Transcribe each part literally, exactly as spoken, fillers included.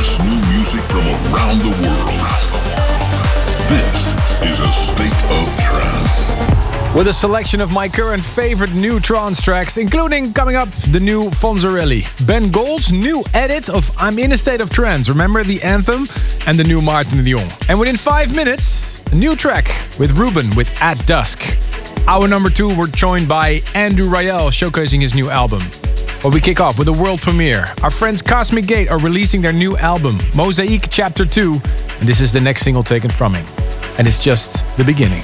best new music from around the world. This is a State of Trance. With a selection of my current favorite new trance tracks, including coming up the new Fonzarelli, Ben Gold's new edit of I'm in a State of Trance. Remember the anthem? And the new Martin Dion. And within five minutes, a new track with Ruben with At Dusk. Hour number two, we're joined by Andrew Rayel showcasing his new album. But we kick off with a world premiere. Our friends Cosmic Gate are releasing their new album, Mosaic Chapter two, and this is the next single taken from it. And it's just the beginning.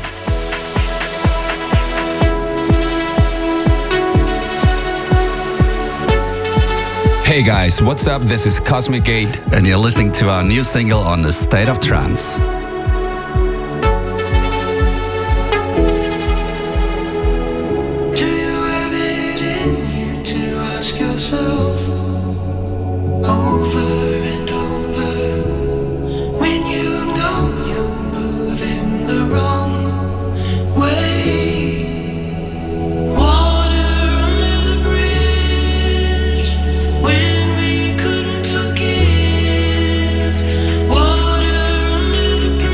Hey guys, what's up? This is Cosmic Gate, and you're listening to our new single on the State of Trance. When we couldn't forgive, water under the bridge.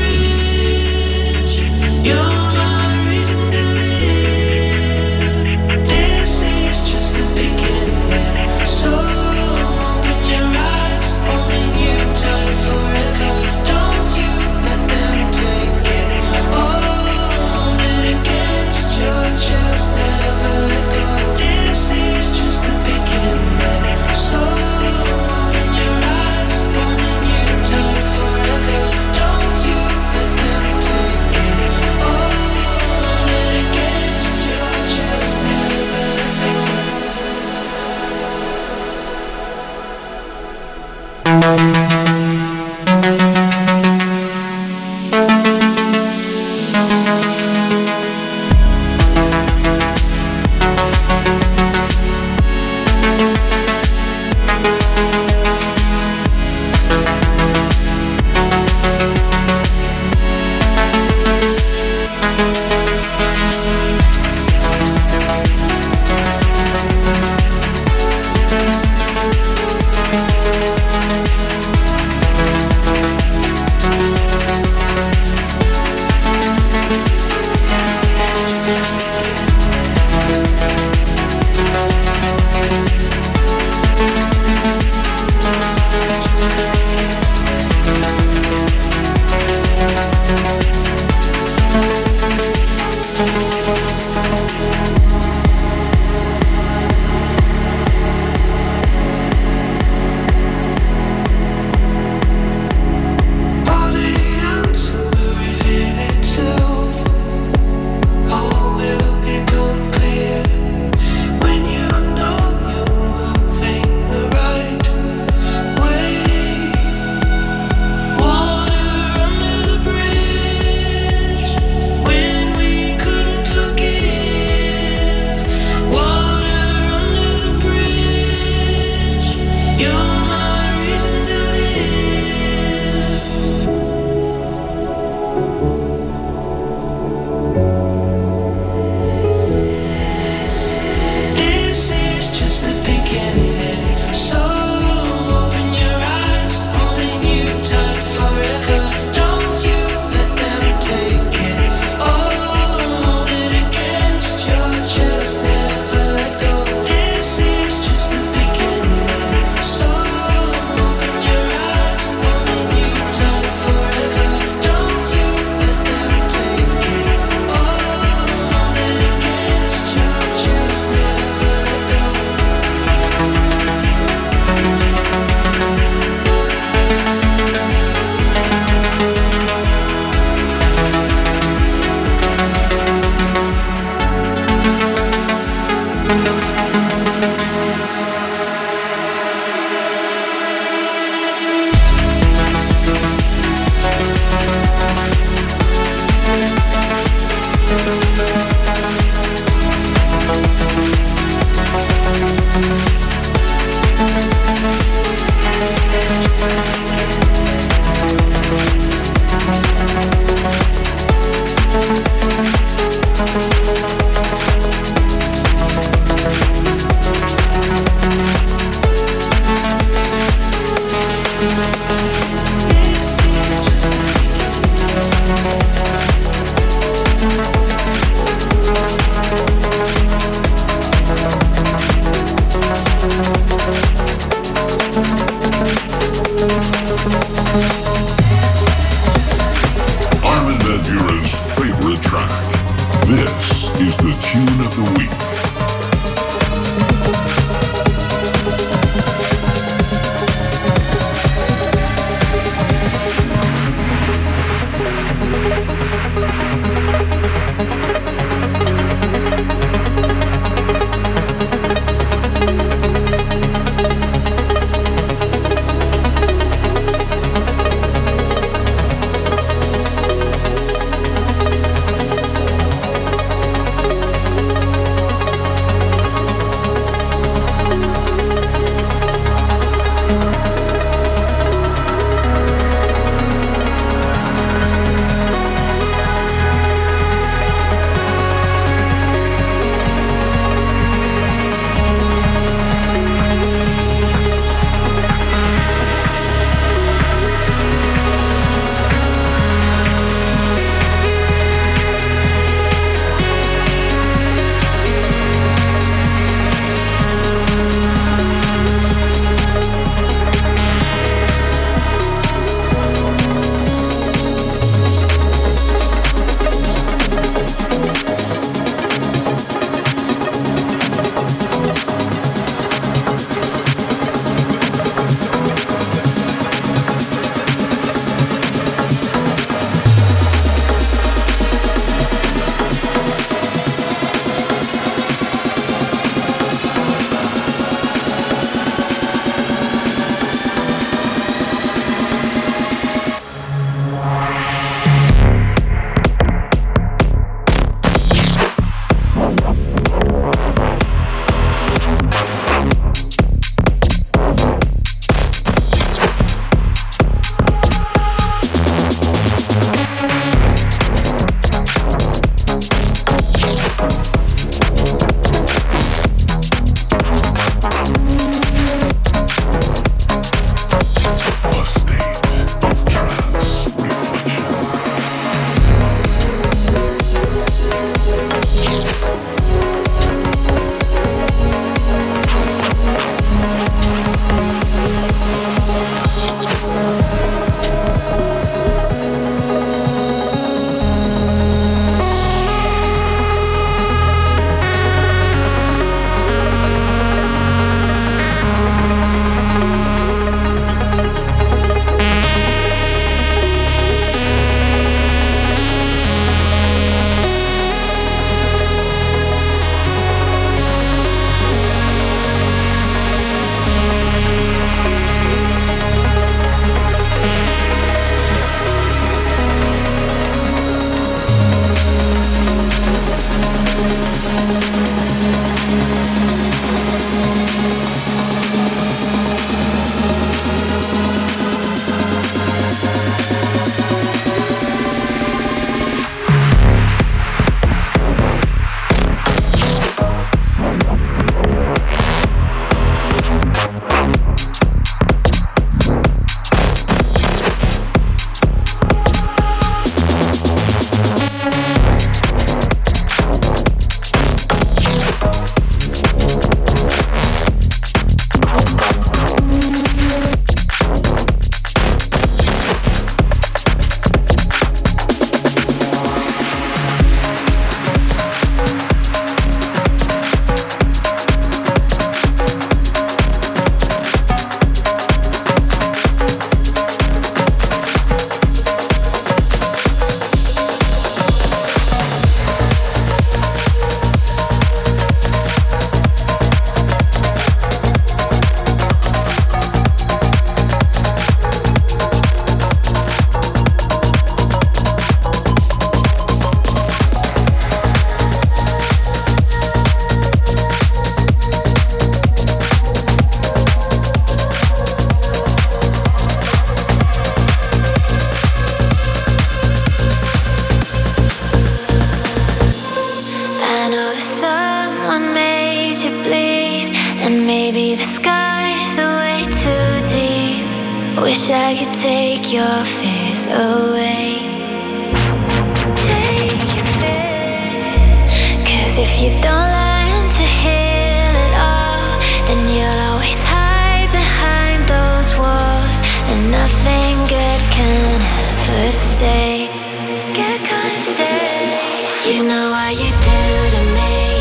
Tune of the Week. Wish I could take your fears away. Take your fears. Cause if you don't learn to heal it all, then you'll always hide behind those walls, and nothing good can ever stay. Good can stay. You know what you do to me.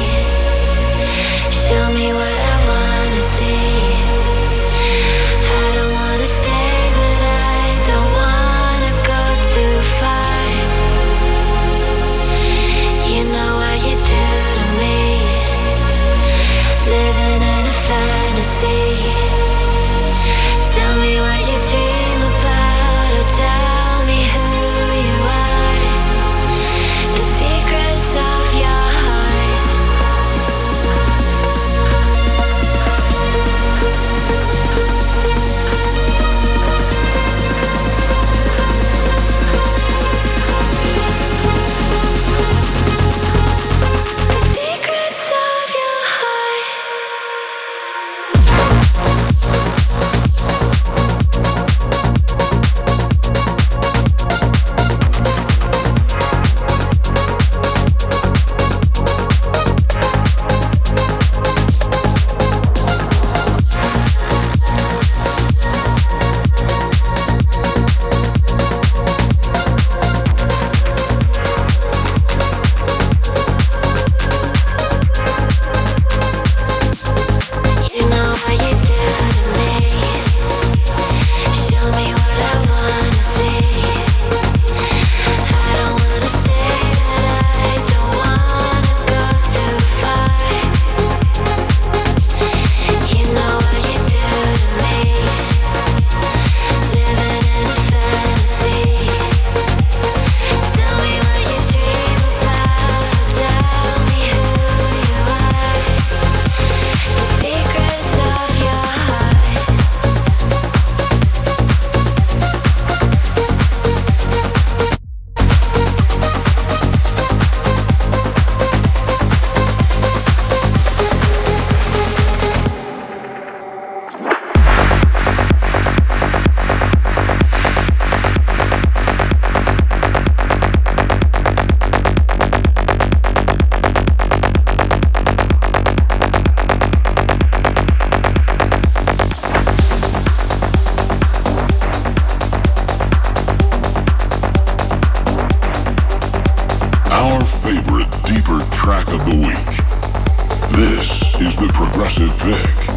of the week. This is the Progressive Pick.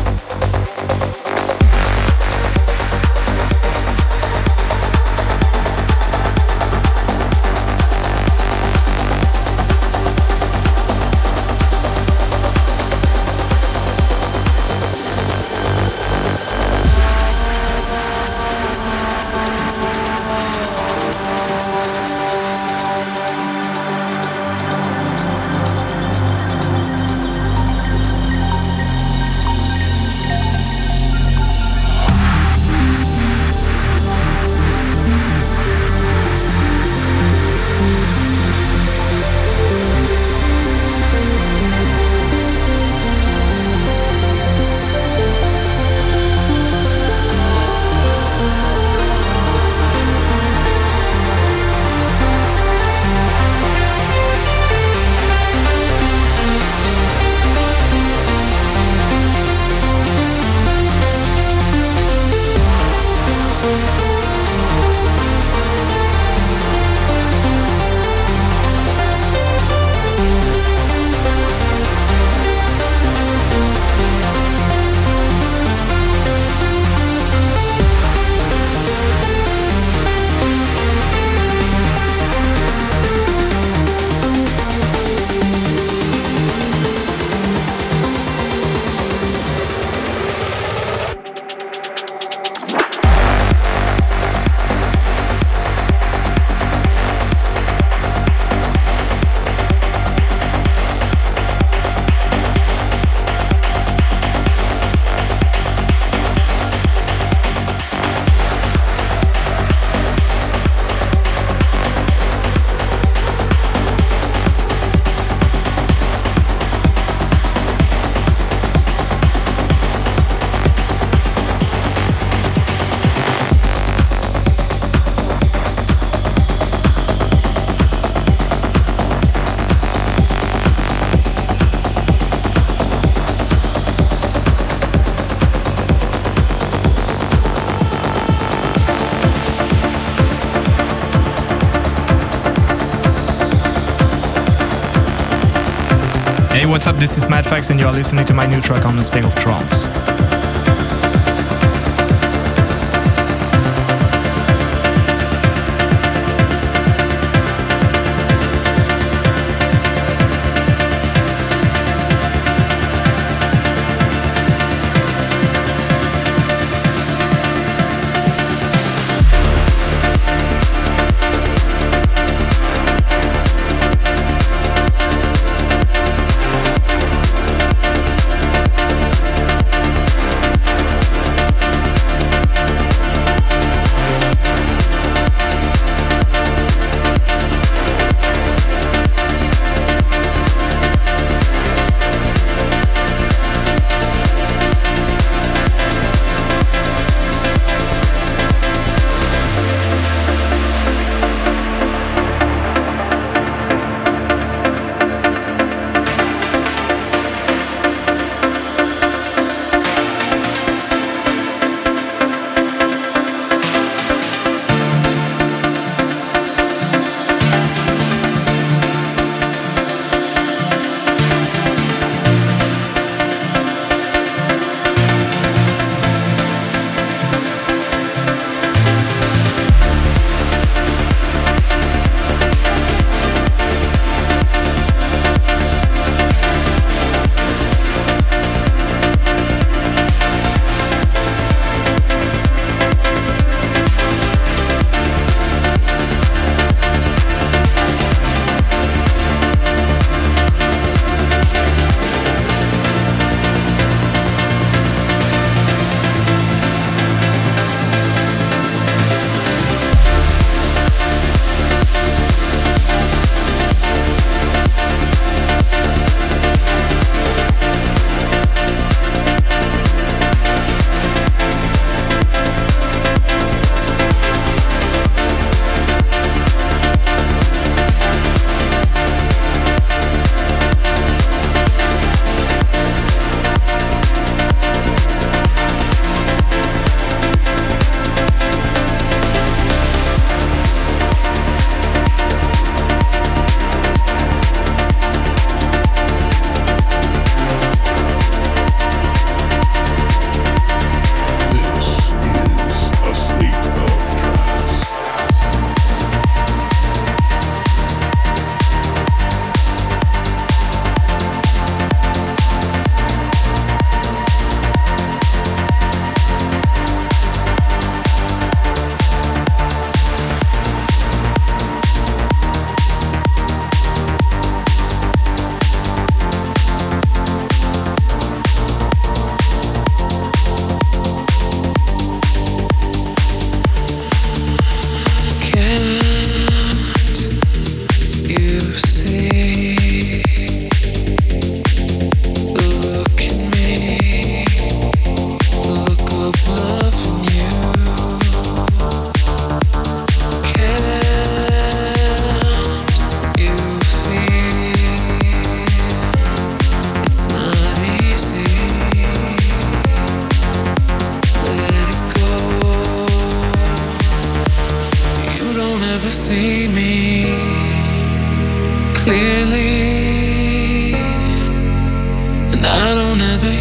Hey, what's up? This is Madfax and you are listening to my new track on the State of Trance.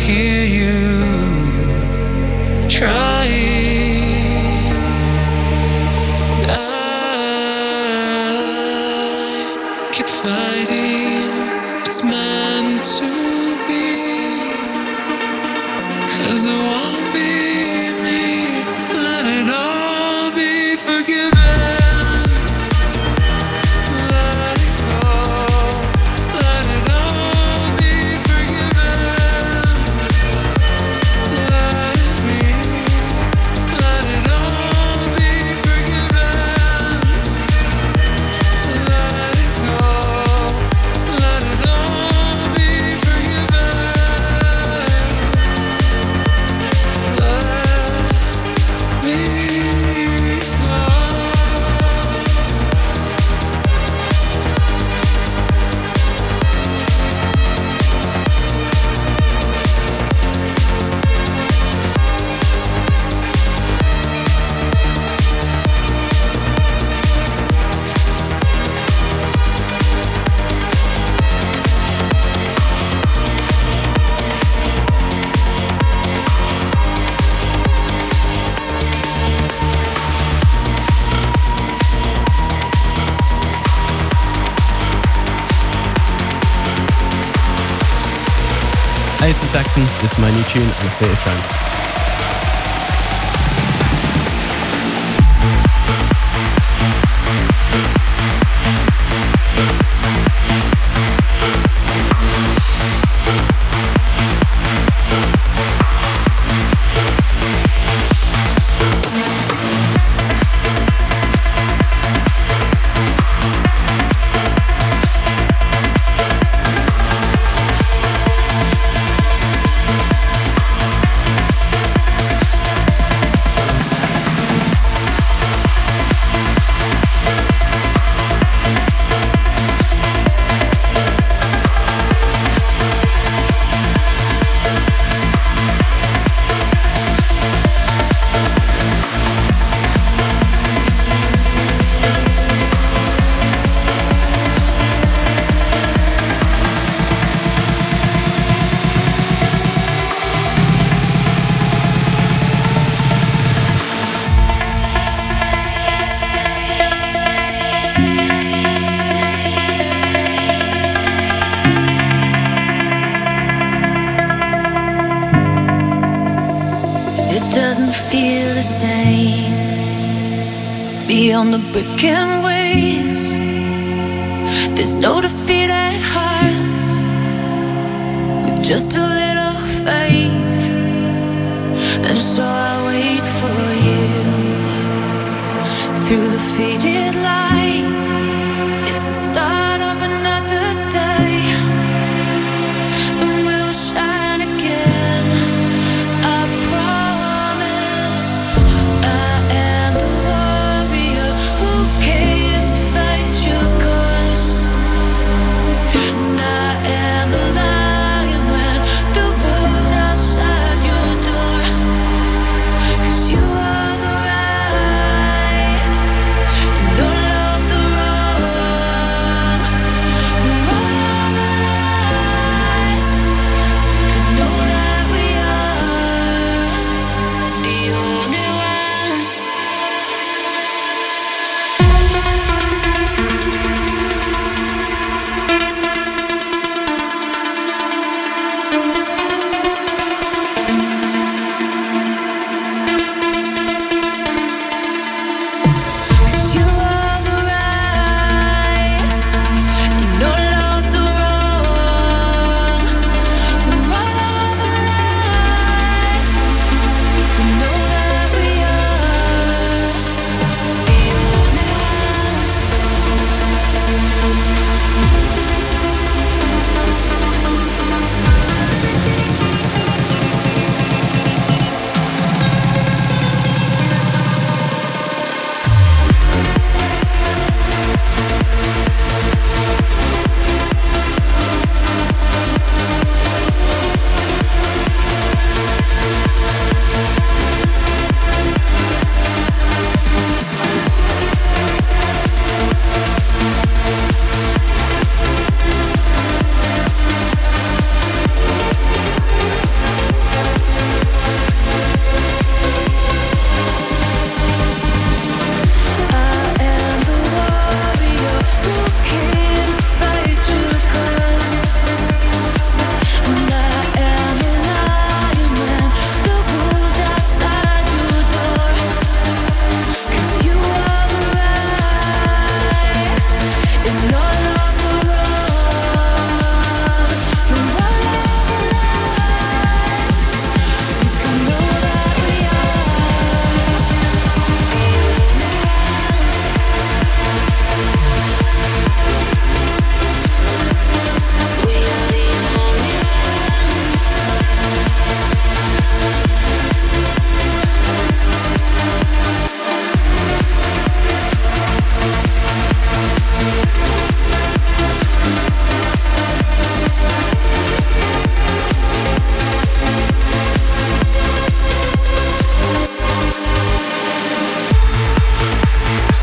hear you trying. I keep fighting. It's meant to be. 'Cause it won't be me. Let it all be forgiven. Hey, this is Daxon. This is my new tune on State of Trance. Beyond the brick and waves, there's no defeated hearts with just a little faith. And so I wait for you through the faded light. It's the start of another day, and we'll shine again. I promise. I am the warrior who came to fight your cause. And I am the lion when the wolves outside your door. 'Cause you are the right, and all of the wrong.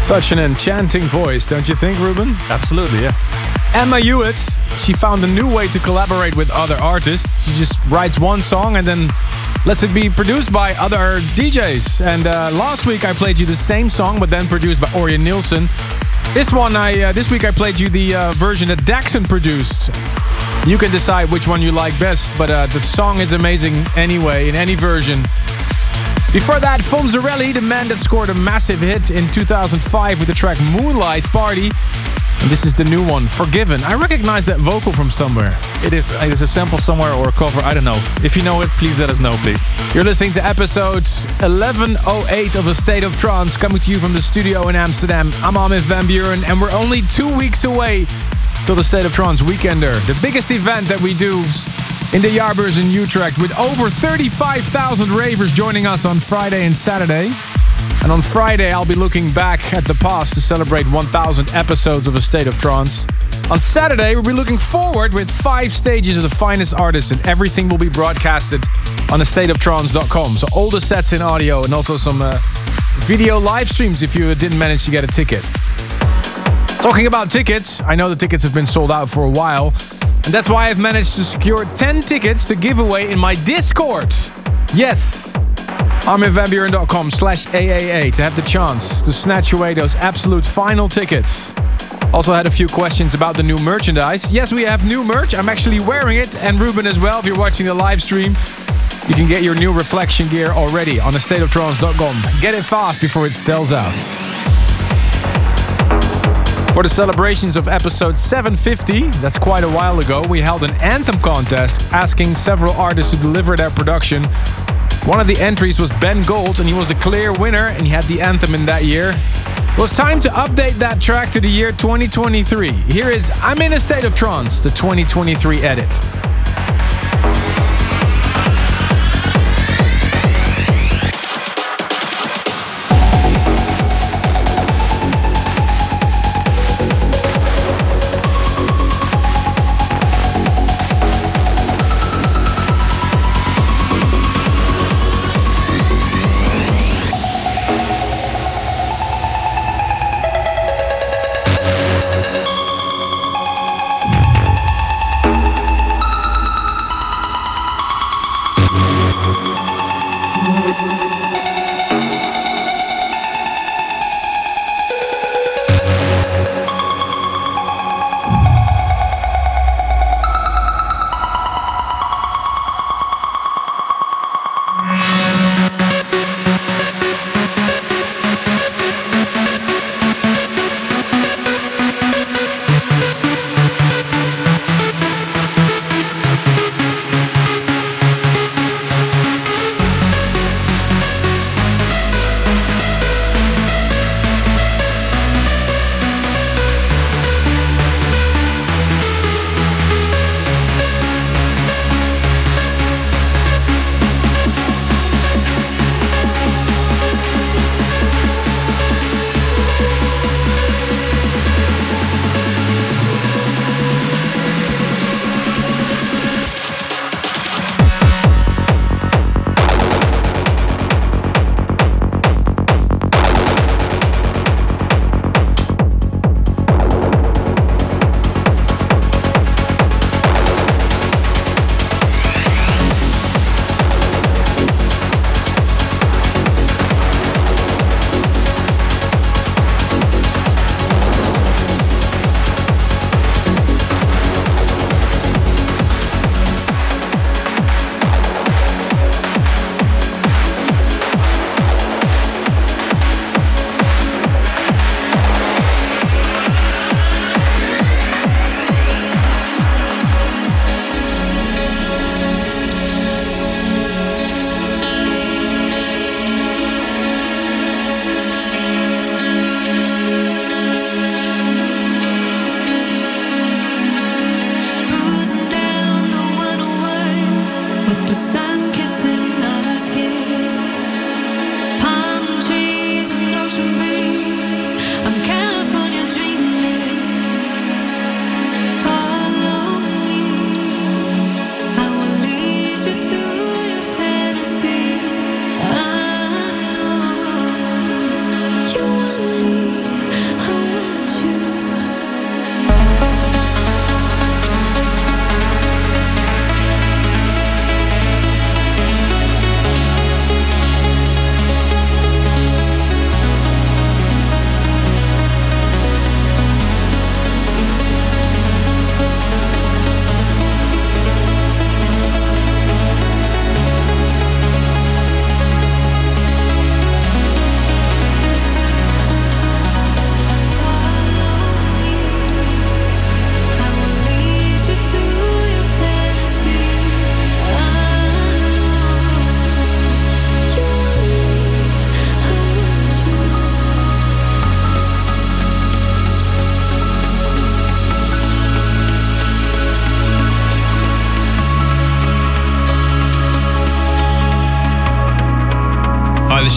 Such an enchanting voice, don't you think, Ruben? Absolutely, yeah. Emma Hewitt, she found a new way to collaborate with other artists. She just writes one song and then lets it be produced by other D Js. And uh, last week I played you the same song, but then produced by Orjan Nilsen. This one, I uh, this week I played you the uh, version that Daxon produced. You can decide which one you like best, but uh, the song is amazing anyway, in any version. Before that, Fonzarelli, the man that scored a massive hit in two thousand five with the track Moonlight Party. And this is the new one, Forgiven. I recognize that vocal from somewhere. It is, it is a sample somewhere or a cover, I don't know. If you know it, please let us know, please. You're listening to episode eleven oh eight of A State of Trance, coming to you from the studio in Amsterdam. I'm Armin van Buuren, and we're only two weeks away till the State of Trance Weekender, the biggest event that we do in the Jaarbeurs in Utrecht, with over thirty-five thousand ravers joining us on Friday and Saturday. And on Friday, I'll be looking back at the past to celebrate one thousand episodes of A State of Trance. On Saturday, we'll be looking forward with five stages of the finest artists, and everything will be broadcasted on a state of trance dot com. So all the sets in audio and also some uh, video live streams if you didn't manage to get a ticket. Talking about tickets, I know the tickets have been sold out for a while, and that's why I've managed to secure ten tickets to give away in my Discord. Yes, armin van buuren dot com slash A A A to have the chance to snatch away those absolute final tickets. Also had a few questions about the new merchandise. Yes, we have new merch. I'm actually wearing it, and Ruben as well. If you're watching the live stream, you can get your new reflection gear already on a state of trance dot com. Get it fast before it sells out. For the celebrations of episode seven fifty, that's quite a while ago, we held an anthem contest asking several artists to deliver their production. One of the entries was Ben Gold, and he was a clear winner, and he had the anthem in that year. It was time to update that track to the year twenty twenty-three. Here is I'm in a State of Trance, the twenty twenty-three edit.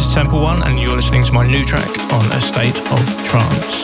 is Temple One, and you're listening to my new track on A State of Trance.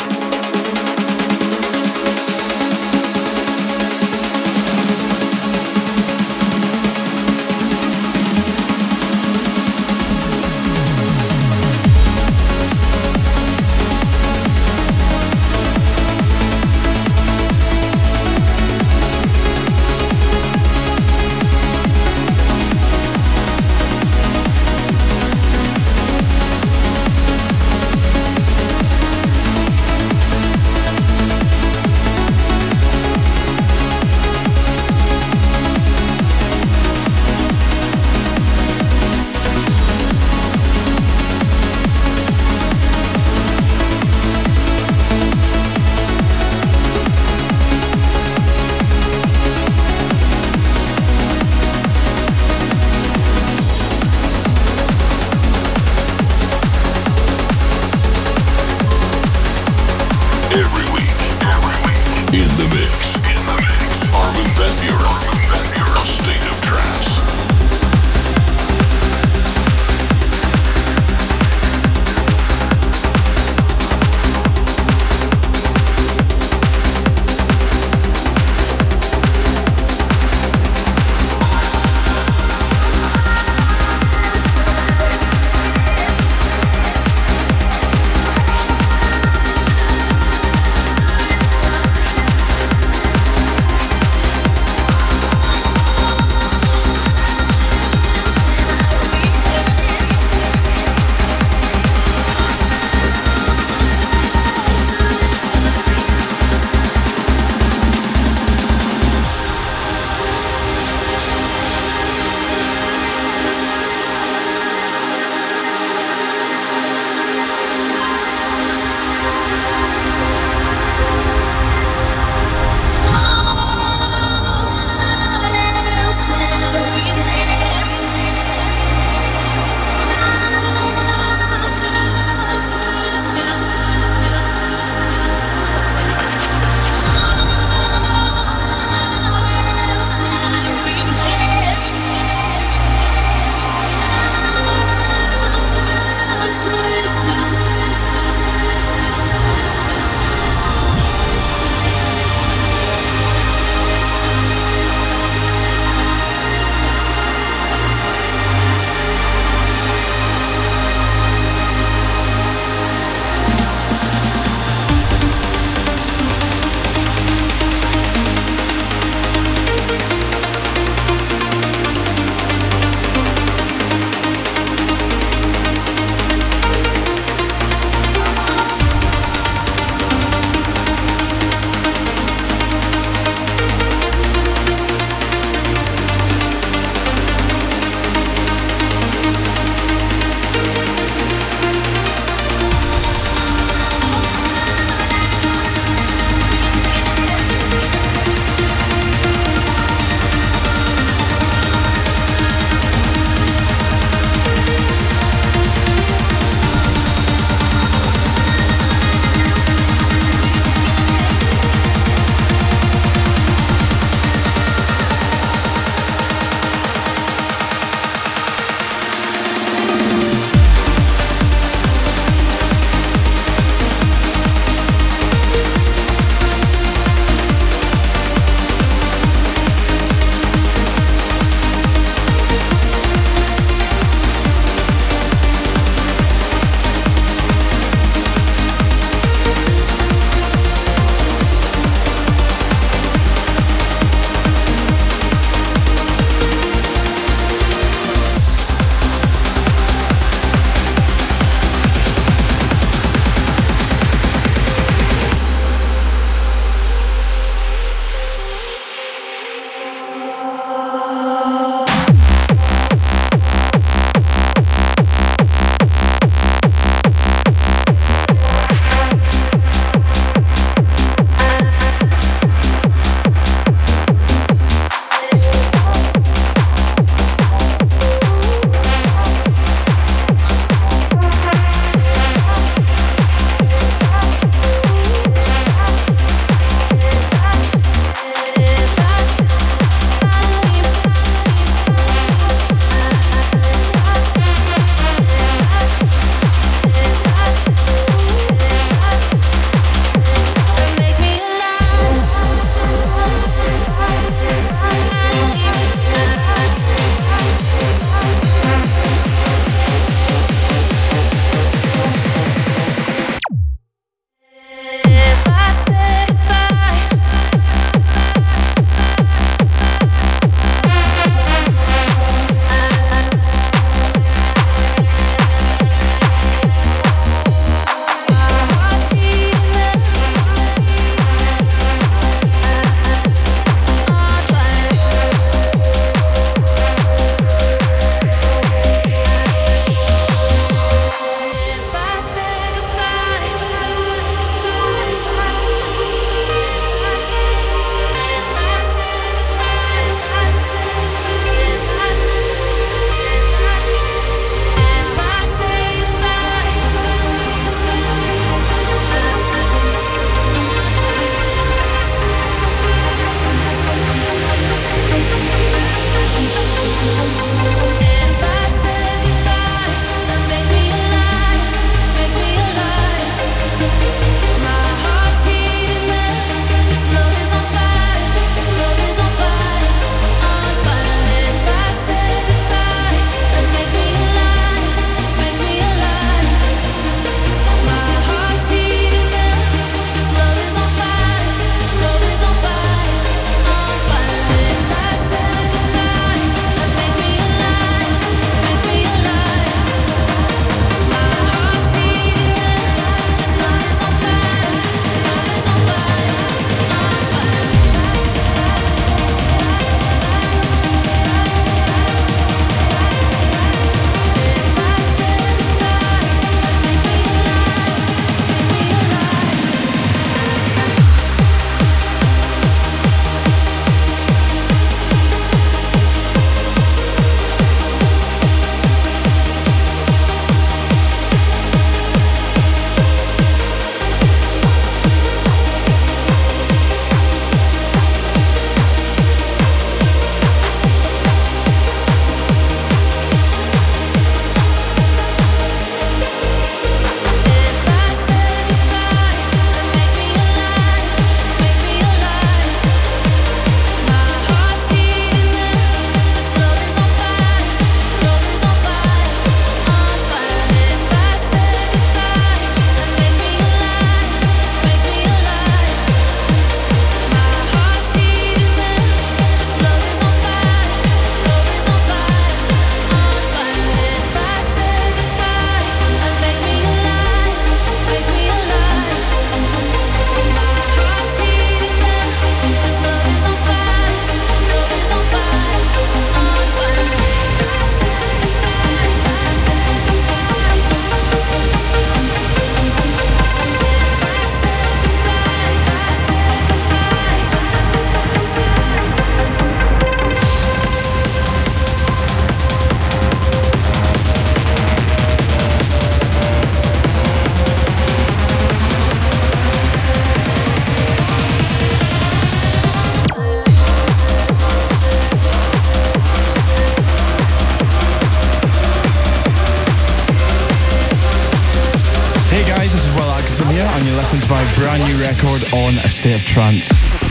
listen to my brand new record on A State of Trance.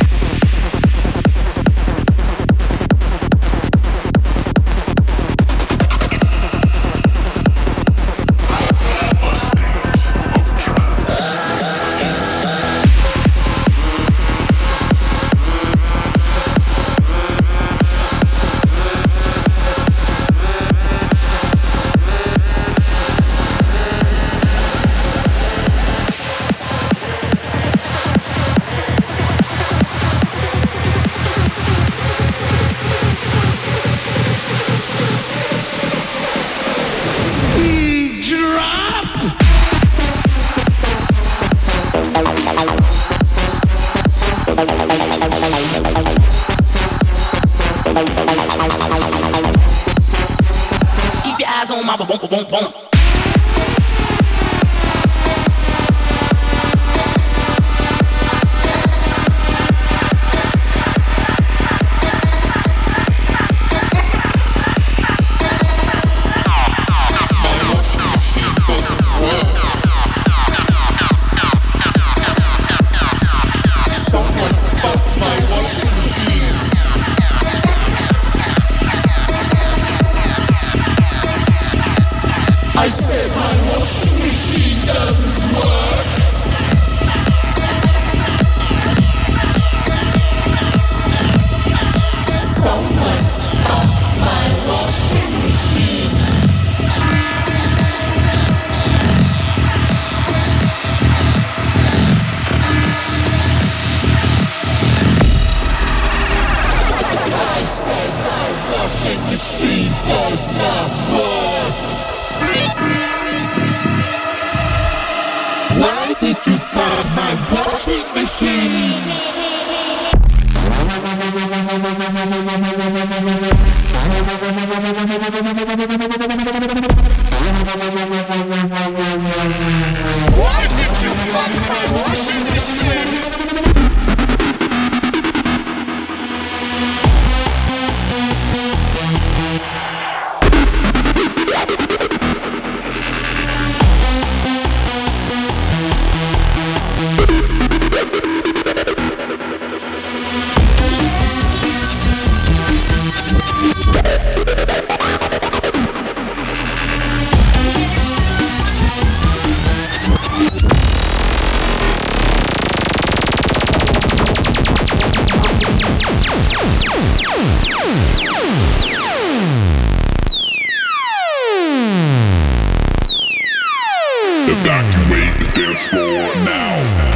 Evacuate the dance floor now.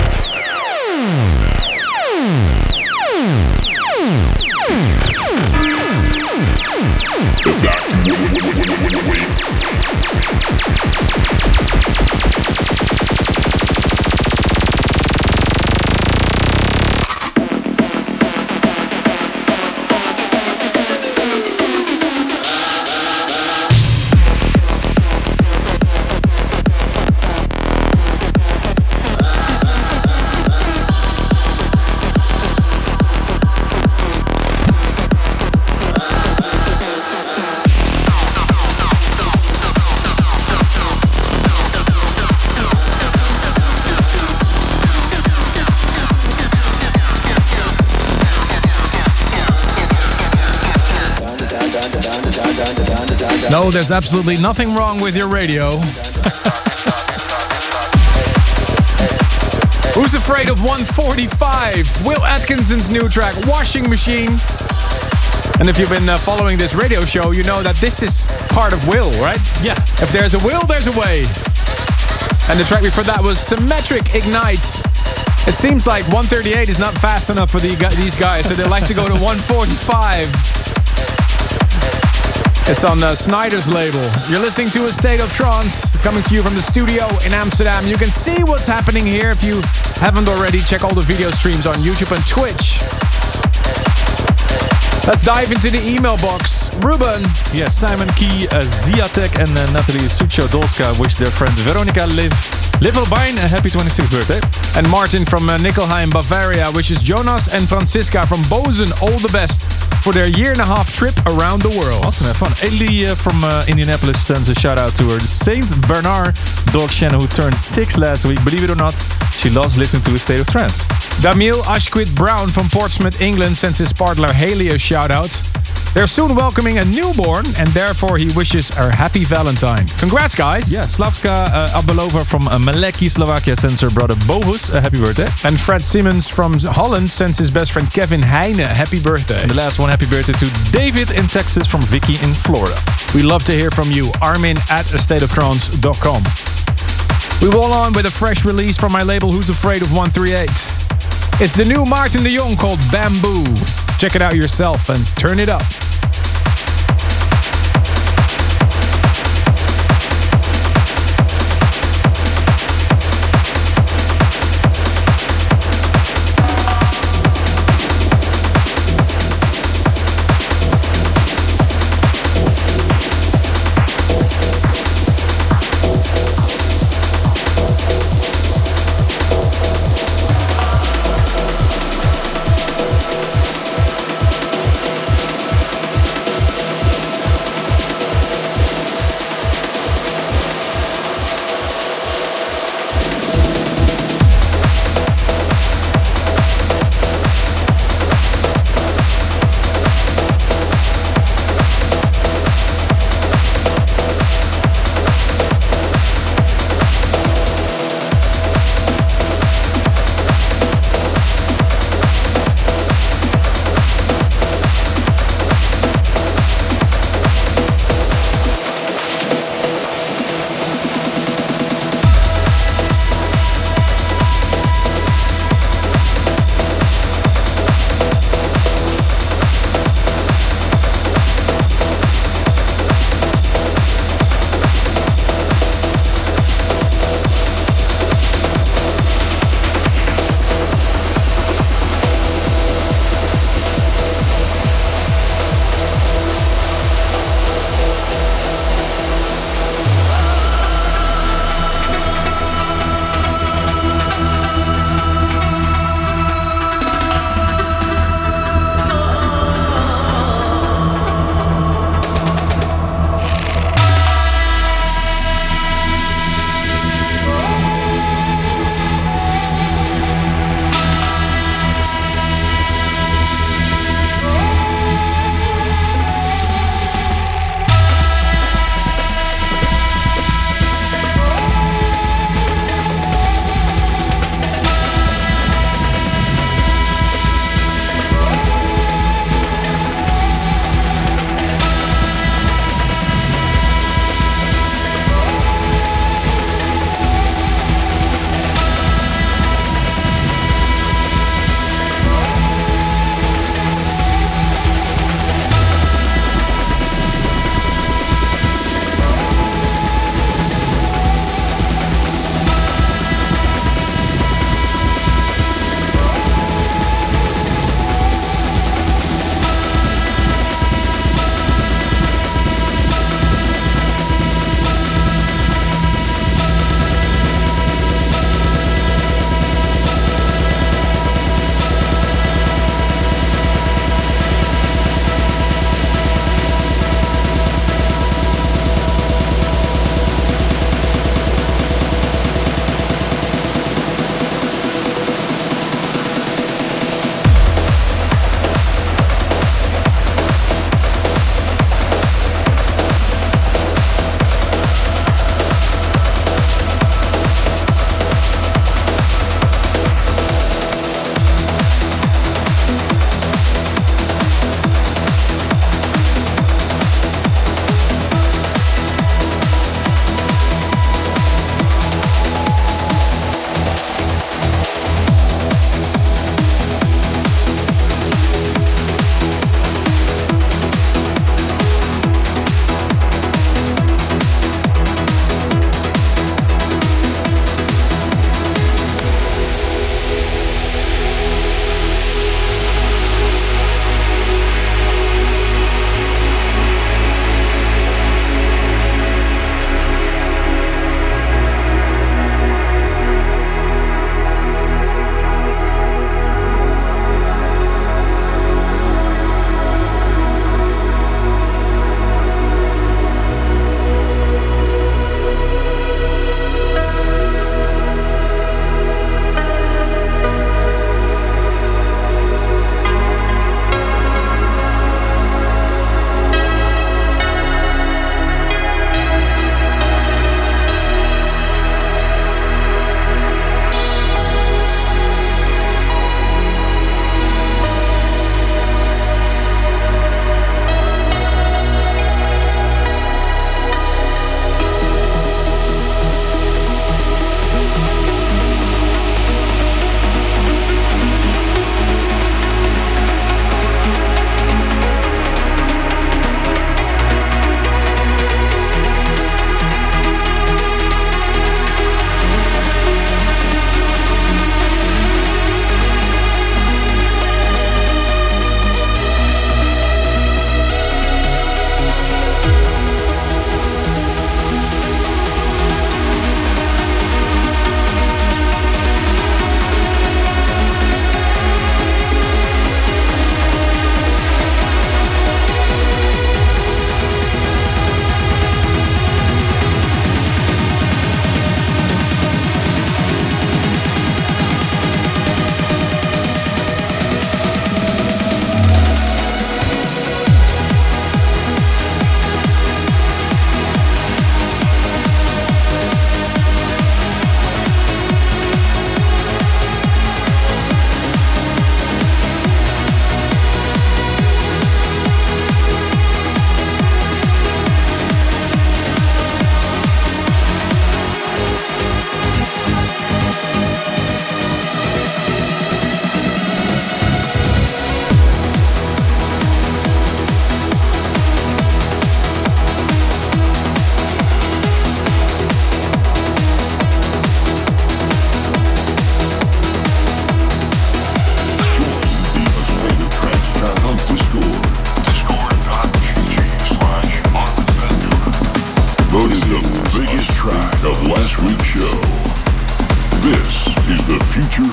No, there's absolutely nothing wrong with your radio. Who's Afraid of one forty-five? Will Atkinson's new track, Washing Machine. And if you've been uh, following this radio show, you know that this is part of Will, right? Yeah. If there's a will, there's a way. And the track before that was Symmetric Ignite. It seems like one thirty-eight is not fast enough for the, these guys, so they like to go to one forty-five. It's on uh, Snyder's label. You're listening to A State of Trance, coming to you from the studio in Amsterdam. You can see what's happening here. If you haven't already, check all the video streams on YouTube and Twitch. Let's dive into the email box. Ruben. Yes, Simon Key, uh, Ziatek and uh, Natalie Suchodolska wish their friend Veronica Liv Livelbein a happy twenty-sixth birthday. And Martin from uh, Nickelheim, Bavaria wishes Jonas and Francisca from Bozen all the best. for their year and a half trip around the world. Awesome, have fun. Ailey uh, from uh, Indianapolis sends a shout out to her Saint Bernard dog Shannon, who turned six last week. Believe it or not, she loves listening to A State of Trance. Damil Ashquit Brown from Portsmouth, England sends his partner Haley a shout out. They're soon welcoming a newborn, and therefore he wishes her happy Valentine. Congrats, guys! Yeah, Slavska uh, Abelova from uh, Maleki, Slovakia sends her brother Bohus a happy birthday. And Fred Simmons from Holland sends his best friend Kevin Heine a happy birthday. And the last one, happy birthday to David in Texas from Vicky in Florida. We love to hear from you. Armin at a state of trance dot com. We roll on with a fresh release from my label Who's Afraid of one thirty-eight. It's the new Martin de Jong called Bamboo. Check it out yourself and turn it up.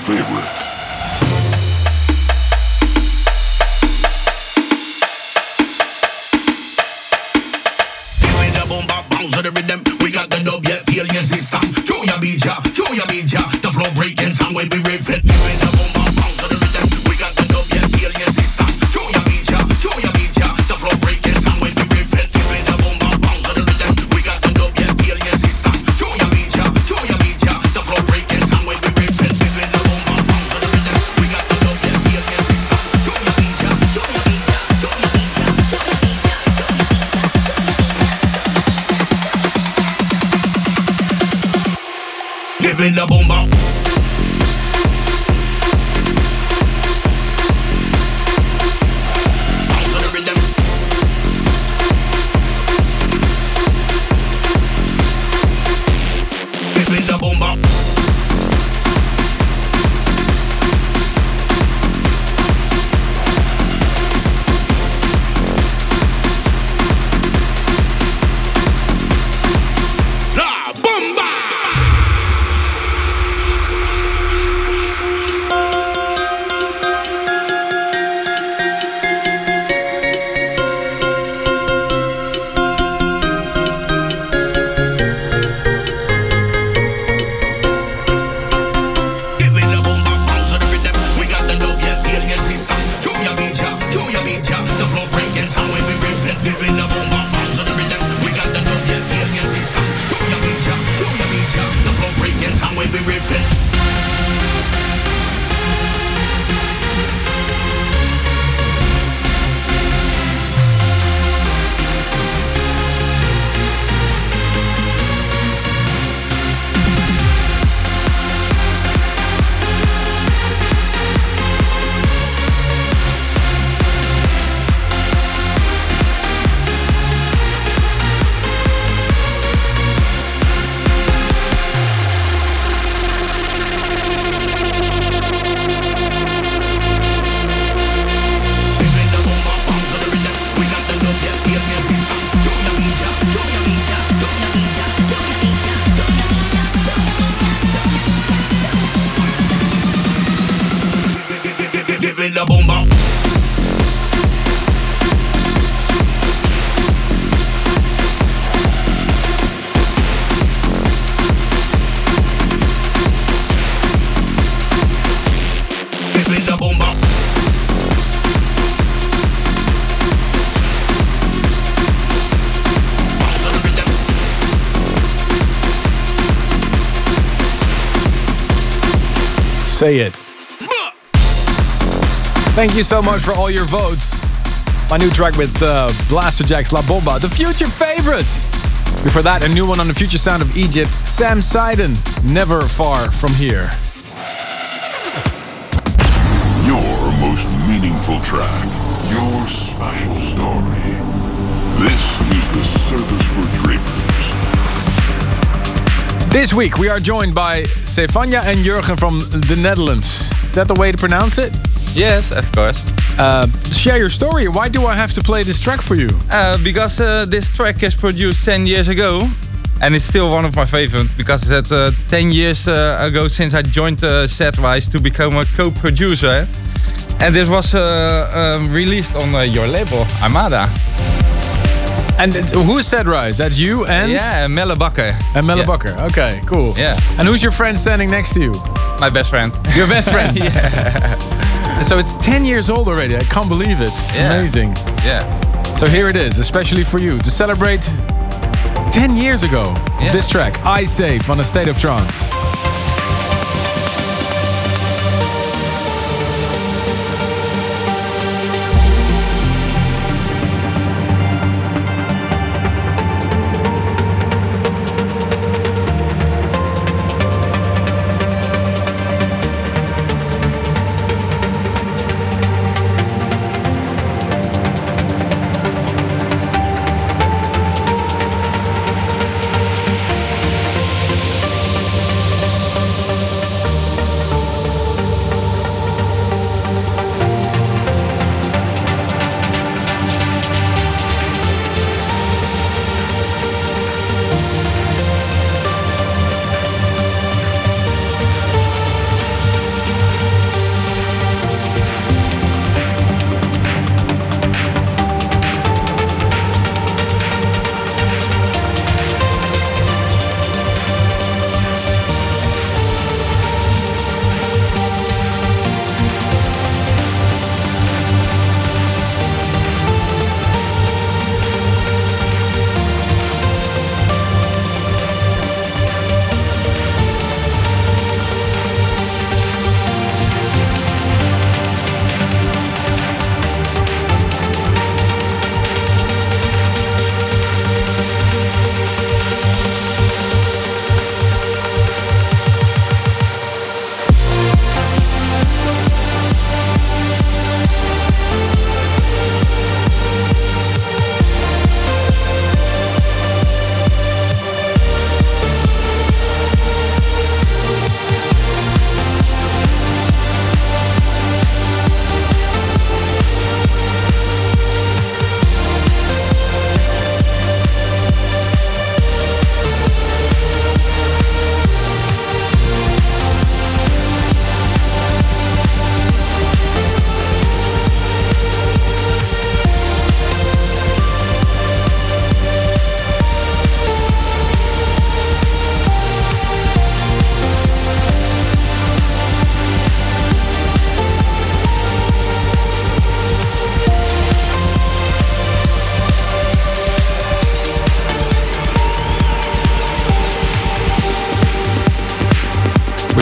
favorite. To the rhythm, we got the dub, yeah, feel your system. Show your beat, ja, show your beat, ja. The flow breaking sound will be riff it. Give it a boom, boom, bounce to the rhythm. We got the dub, yeah, feel your system. Show your beat, ja, show your beat, ja. The flow breaking sound will be riff it. Give it a boom, boom, bounce to the rhythm. We got the dub, yeah, feel your system. Show your beat, ja, show your beat, ja. The flow breaking sound will be riff it. Give it a boom, boom, bounce to the rhythm. We got the dub, yeah, feel your system. Show your beat, ja, show your beat, ja. Show your beat, ja, show your beat, ja. Give it a boom bop. Bounce to the rhythm. Give it a boom bop. La bomba. The boom bop. Give it the boom bop. Bounce to the rhythm. Say it. Thank you so much for all your votes. My new track with uh, Blasterjaxx, La Bomba, the future favorite. Before that, a new one on the future sound of Egypt, Sam Sidon, Never Far From Here. Your most meaningful track, your special story. This is the Service for Dreamers. This week we are joined by Stefania and Jurgen from the Netherlands. Is that the way to pronounce it? Yes, of course. Uh, share your story. Why do I have to play this track for you? Uh, because uh, this track is produced ten years ago. And it's still one of my favorites. Because it's uh, ten years uh, ago since I joined uh, Setwise to become a co-producer. And this was uh, um, released on uh, your label, Armada. And who is Setwise? That's you and? Yeah, Melle Bakker. And Melle yeah. Bakker. Okay, cool. Yeah. And who's your friend standing next to you? My best friend. Your best friend? Yeah. So it's ten years old already. I can't believe it. Yeah. Amazing. Yeah. So here it is, especially for you, to celebrate ten years ago yeah. of this track, I Safe on A State of Trance.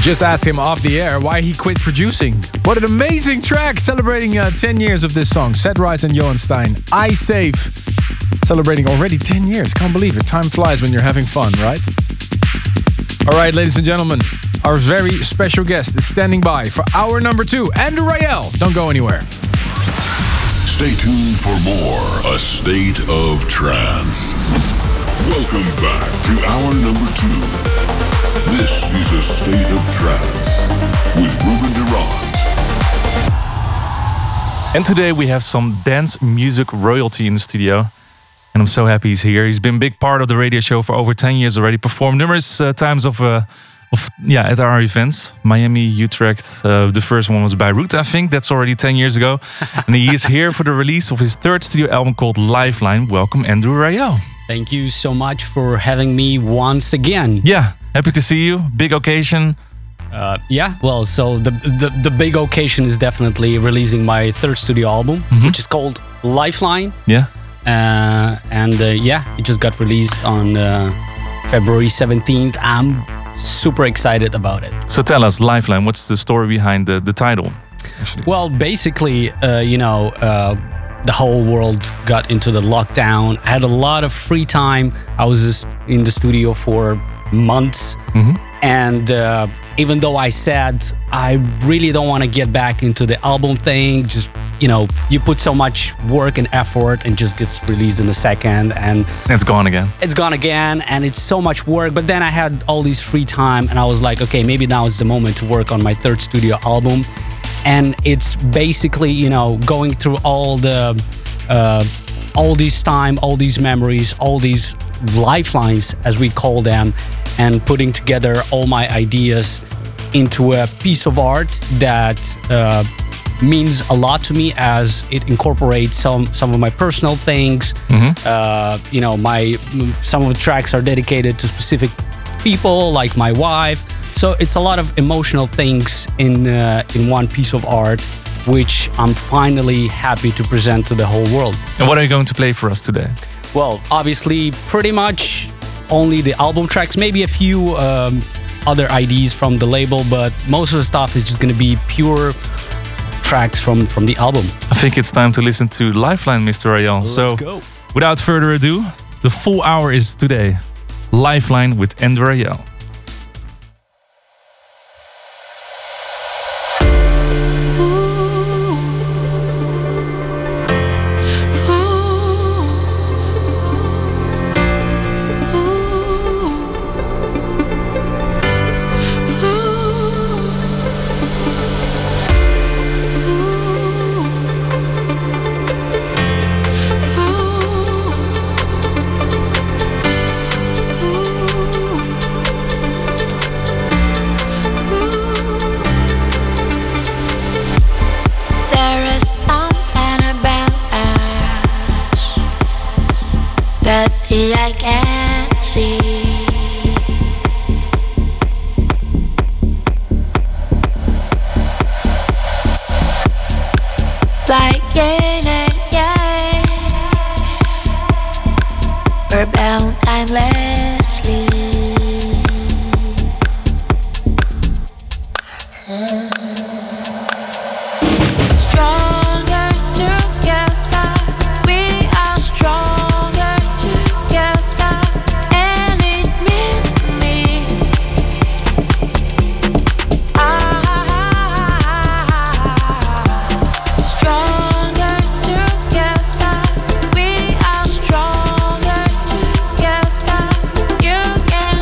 just asked him off the air why he quit producing. What an amazing track celebrating uh, ten years of this song. Seth Rice and Johan Stein. I Save. Celebrating already ten years. Can't believe it. Time flies when you're having fun, right? All right, ladies and gentlemen. Our very special guest is standing by for hour number two. Andrew Rayel. Don't go anywhere. Stay tuned for more A State of Trance. Welcome back to hour number two. This is A State of Trance with Ruben Durant. And today we have some dance music royalty in the studio. And I'm so happy he's here. He's been a big part of the radio show for over ten years already. Performed numerous uh, times of, uh, of yeah at our events. Miami, Utrecht. Uh, the first one was Beirut, I think. That's already ten years ago. And he is here for the release of his third studio album called Lifeline. Welcome, Andrew Rayel. Thank you so much for having me once again. Yeah, happy to see you. Big occasion. Uh, yeah, well, so the, the the big occasion is definitely releasing my third studio album, mm-hmm. which is called Lifeline. Yeah. Uh, and uh, yeah, it just got released on uh, February seventeenth. I'm super excited about it. So tell us, Lifeline, what's the story behind the, the title? Actually? Well, basically, uh, you know, uh, the whole world got into the lockdown. I had a lot of free time. I was just in the studio for months. Mm-hmm. And uh, even though I said I really don't want to get back into the album thing, just, you know, you put so much work and effort and just gets released in a second. And it's gone again. It's gone again. And it's so much work. But then I had all this free time and I was like, okay, maybe now is the moment to work on my third studio album. And it's basically, you know, going through all the, uh, all this time, all these memories, all these lifelines, as we call them, and putting together all my ideas into a piece of art that uh, means a lot to me, as it incorporates some some of my personal things. Mm-hmm. Uh, you know, my some of the tracks are dedicated to specific people, like my wife. So it's a lot of emotional things in uh, in one piece of art, which I'm finally happy to present to the whole world. And what are you going to play for us today? Well, obviously, pretty much only the album tracks, maybe a few um, other I Ds from the label, but most of the stuff is just going to be pure tracks from, from the album. I think it's time to listen to Lifeline, Mister Rayel. Let's so, go. Without further ado, the full hour is today. Lifeline with Andrew Rayel. I can't see. Like yin and yang, we're bound timelessly. Stronger together, we are stronger together, and it means to me. Ah, stronger together, we are stronger together. You can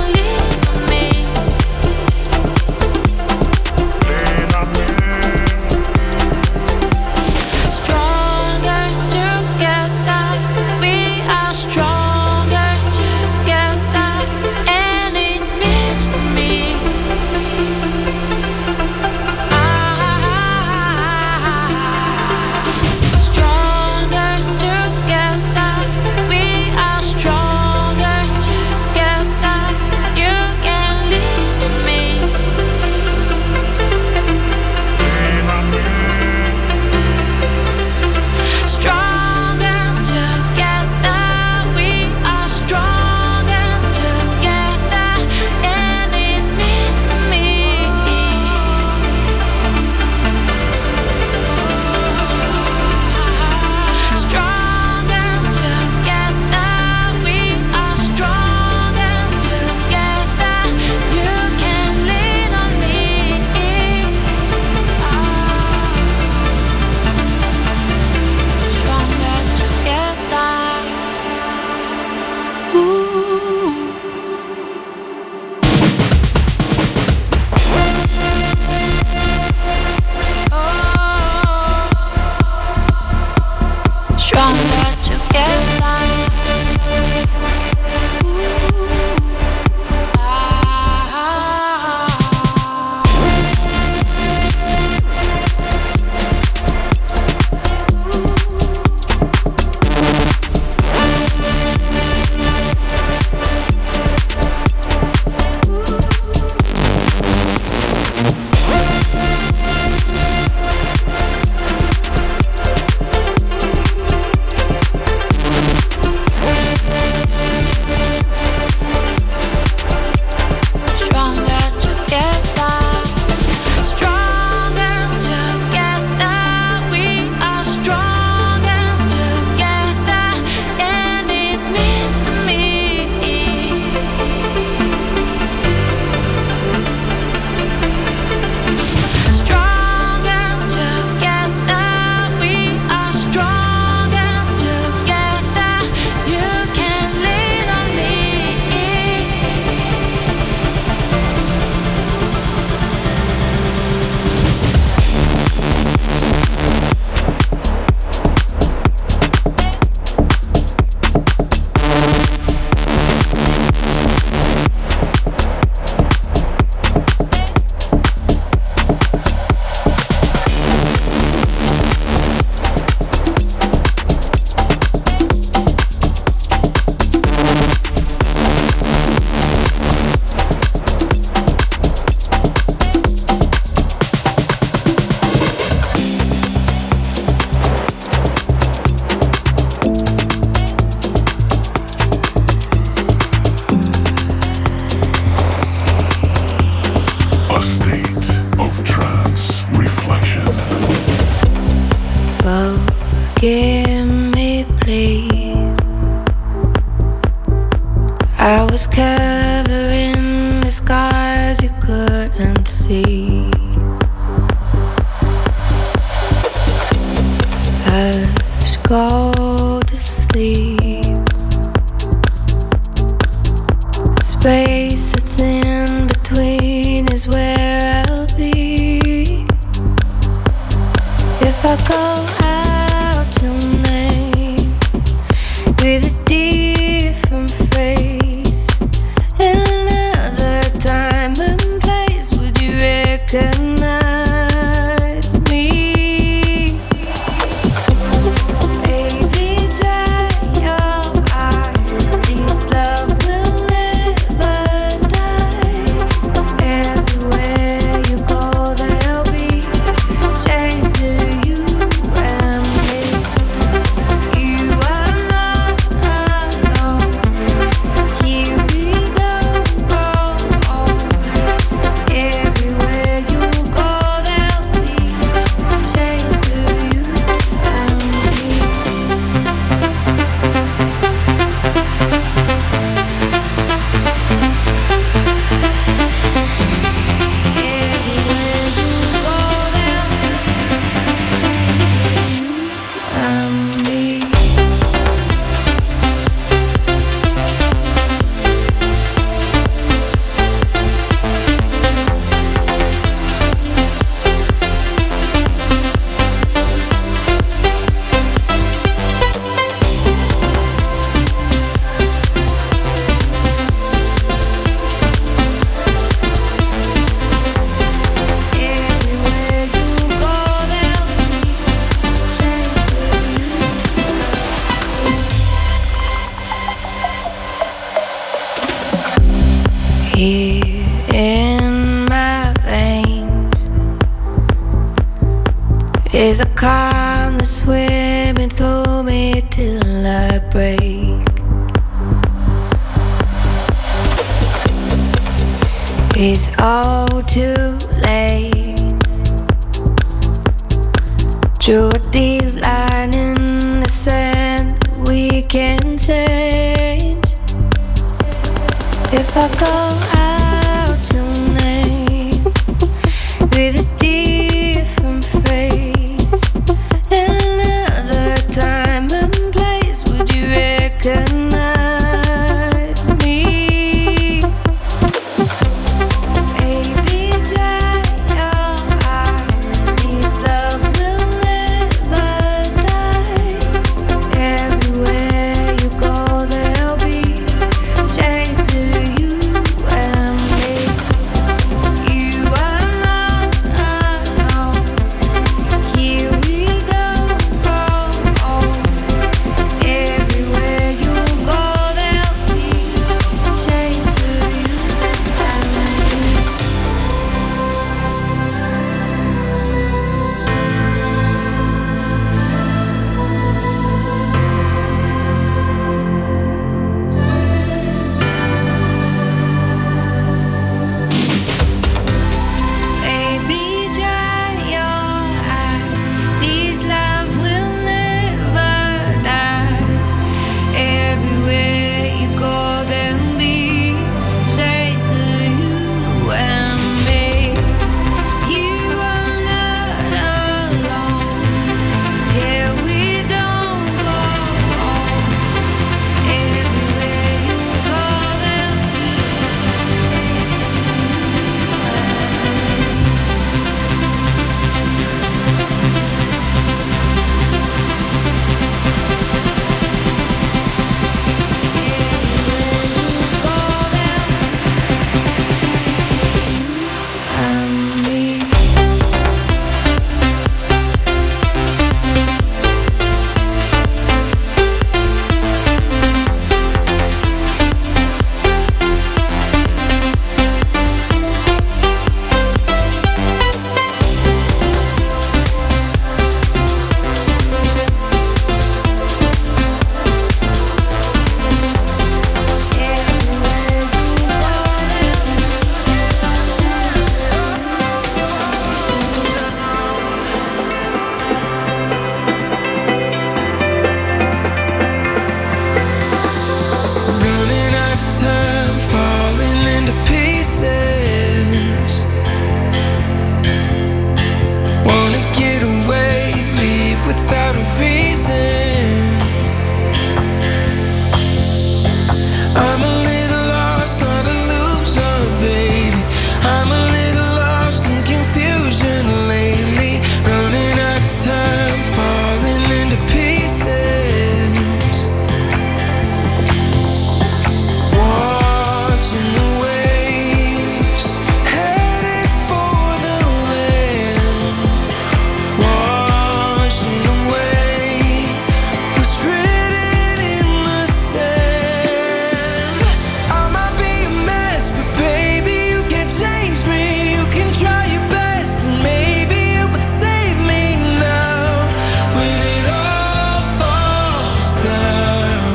I was covering the scars you couldn't see. Hush, go to sleep. The space that's in between is where I'll be. If I go out tonight with a different face, in another time and place, would you recognize me? Baby, dry your eyes. This love will never die. Everywhere you go, there'll be change to you and me. You are not alone. Here we go, go on. Everywhere you go, there'll be change to you and me. Everywhere you go, there'll be change to you and me. Everywhere you go, there'll be change to you. Here in my veins is a calm that's swimming through me till I break. It's all too late. Drew a deep line in the sand we can change. If I go out tonight with a different face, in another time and place, would you recognize me? Baby, dry your eyes. This love will never die. Everywhere you go, there'll be change to you and I'm a little lost, not a loser, baby. I'm a little lost in confusion lately. Running out of time, falling into pieces. Watching the waves, headed for the land. Washing away what's written in the sand. I might be a mess, but baby, you can change me. You can try your best, and maybe it would save me now when it all falls down.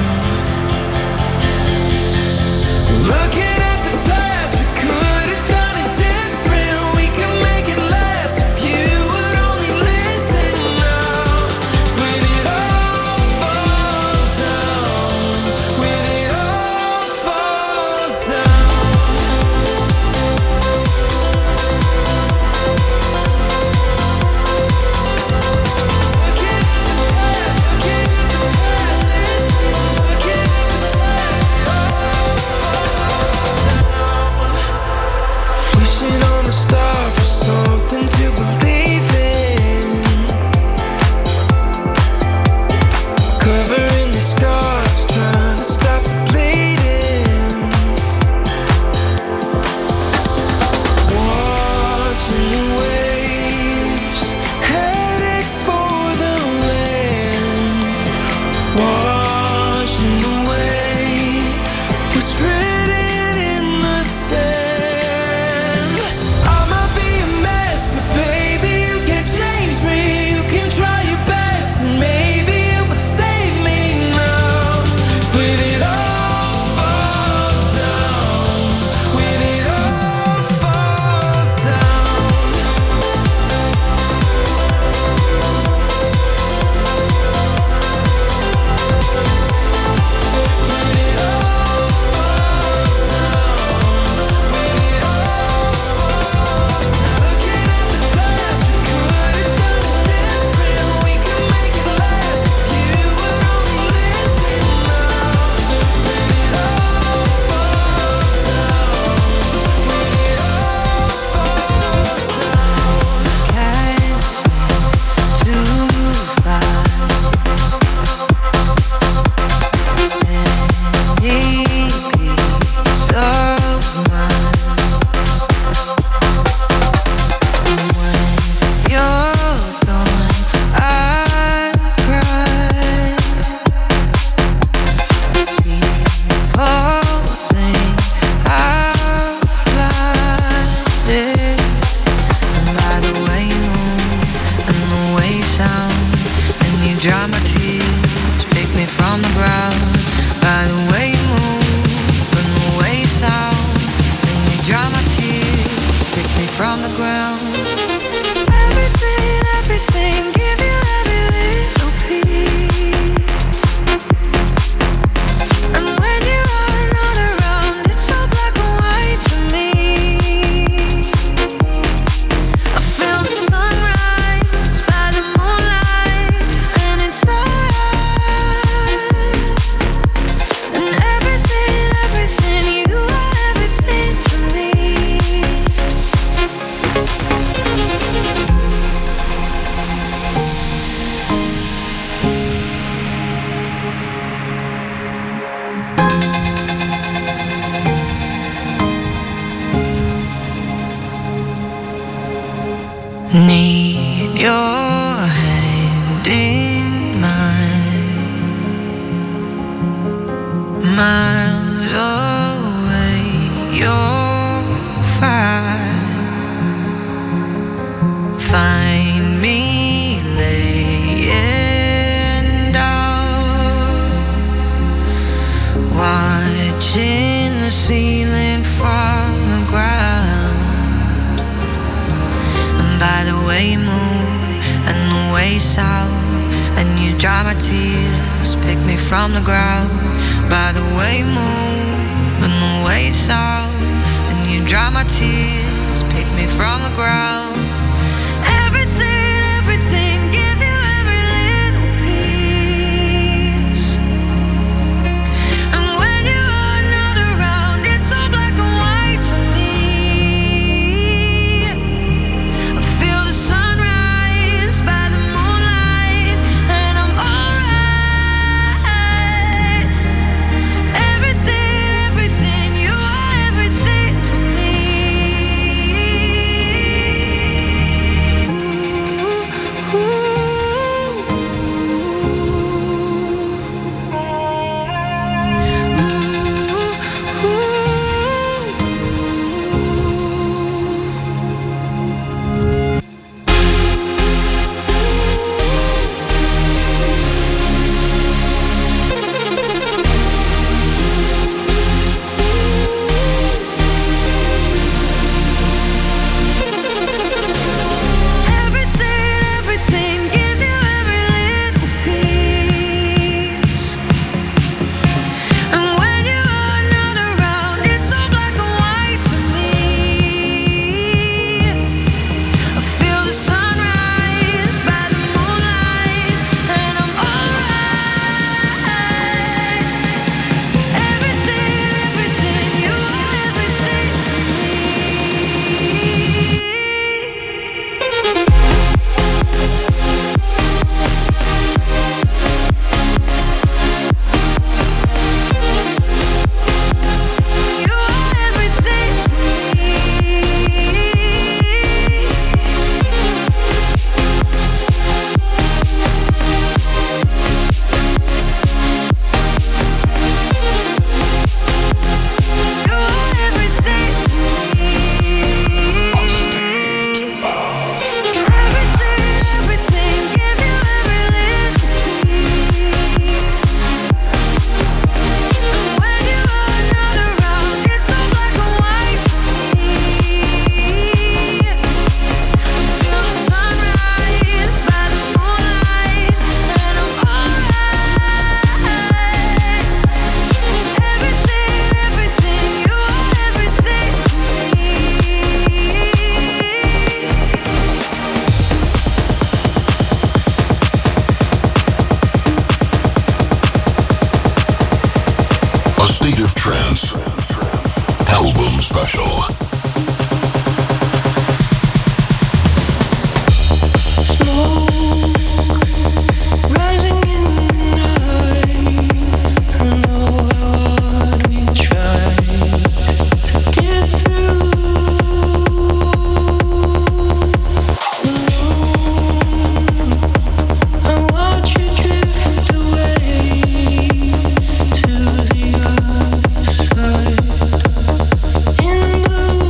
Looking at the past, we could have done it different. We can make it last if you would only listen now. When it all falls down, when it all falls down. Wishing on a star for something to believe in. Covering the scars, trying to stop the bleeding. Watching the waves, headed for the land. Washing away what's written in the sand. I might be a mess, but baby, you can change me. You can try your best, and maybe it would save me now. When it all falls down, when it all falls down. Dry my tears, pick me from the ground. By the way you move and the way you sound. And you dry my tears, pick me from the ground. Everything, everything, give you every little piece. And when you are not around, it's all black and white for me. I feel the sunrise by the moonlight, and it's alright. And everything, everything, you are everything to me. Need your hand in mine. Miles away, you're fine. Find me laying down, watching the ceiling from the ground. By the way you move and the way you sound, and you dry my tears, pick me from the ground. By the way you move and the way you sound, and you dry my tears, pick me from the ground. Everything, everything, give you every little piece. And when you are not special. In blue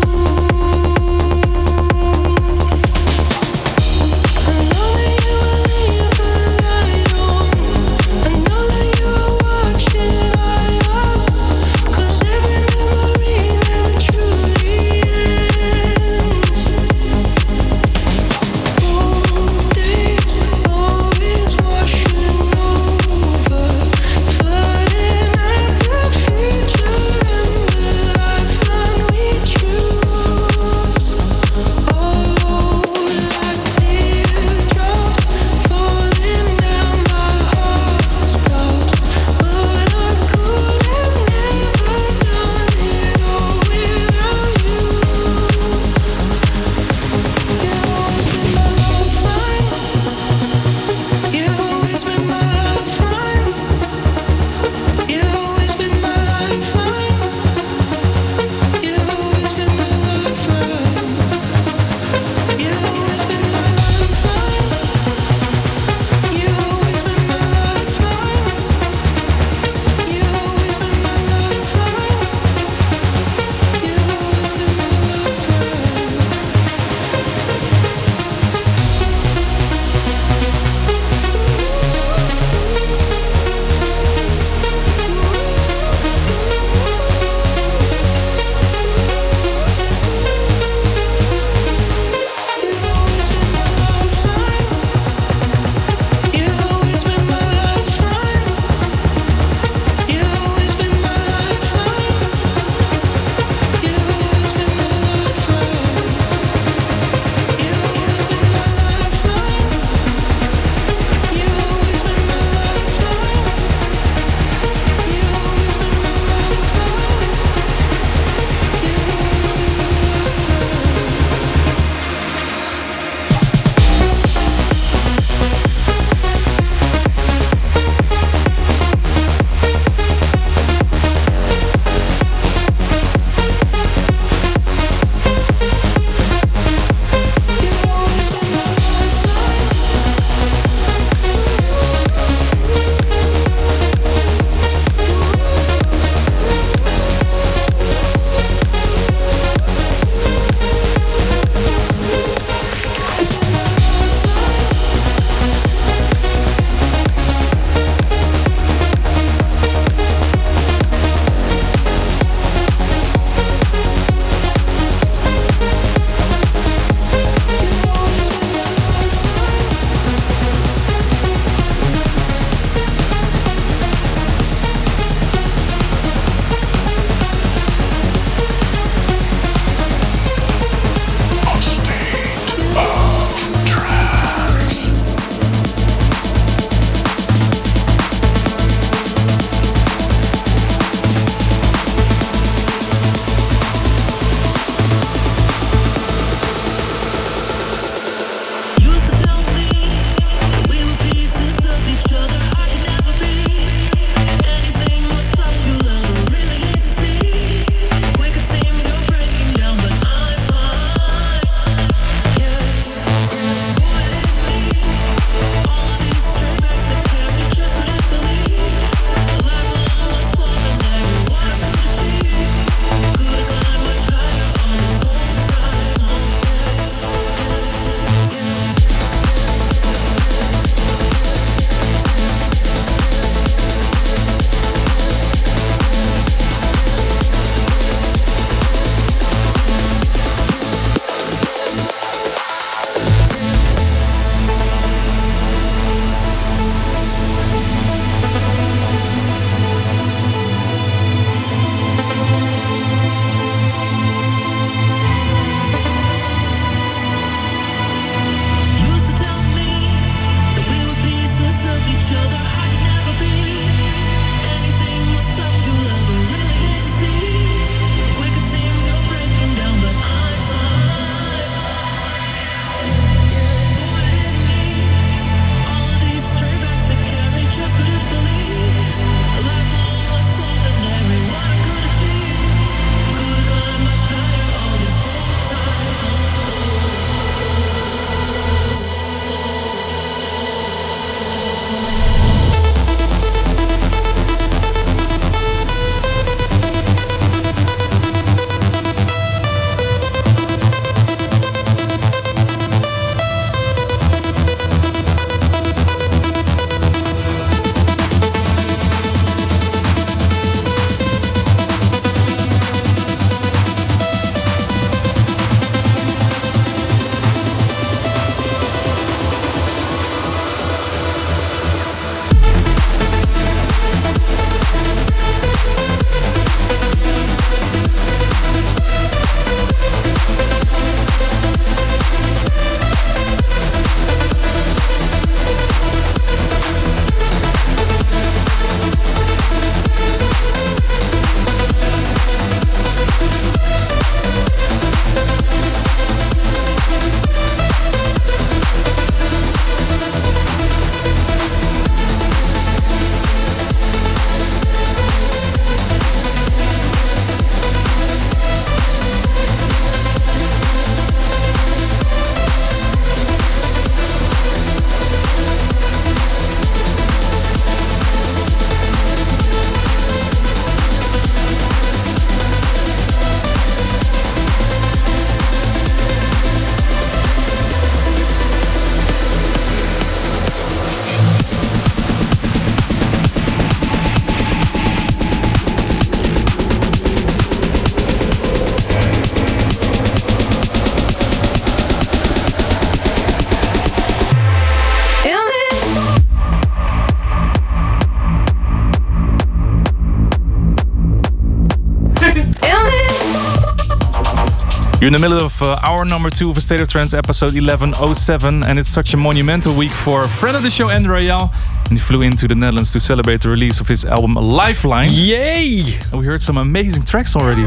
You're in the middle of uh, hour number two of A State of Trance, episode eleven oh seven, and it's such a monumental week for a friend of the show, Andrew Rayel. And he flew into the Netherlands to celebrate the release of his album Lifeline. Yay! And we heard some amazing tracks already.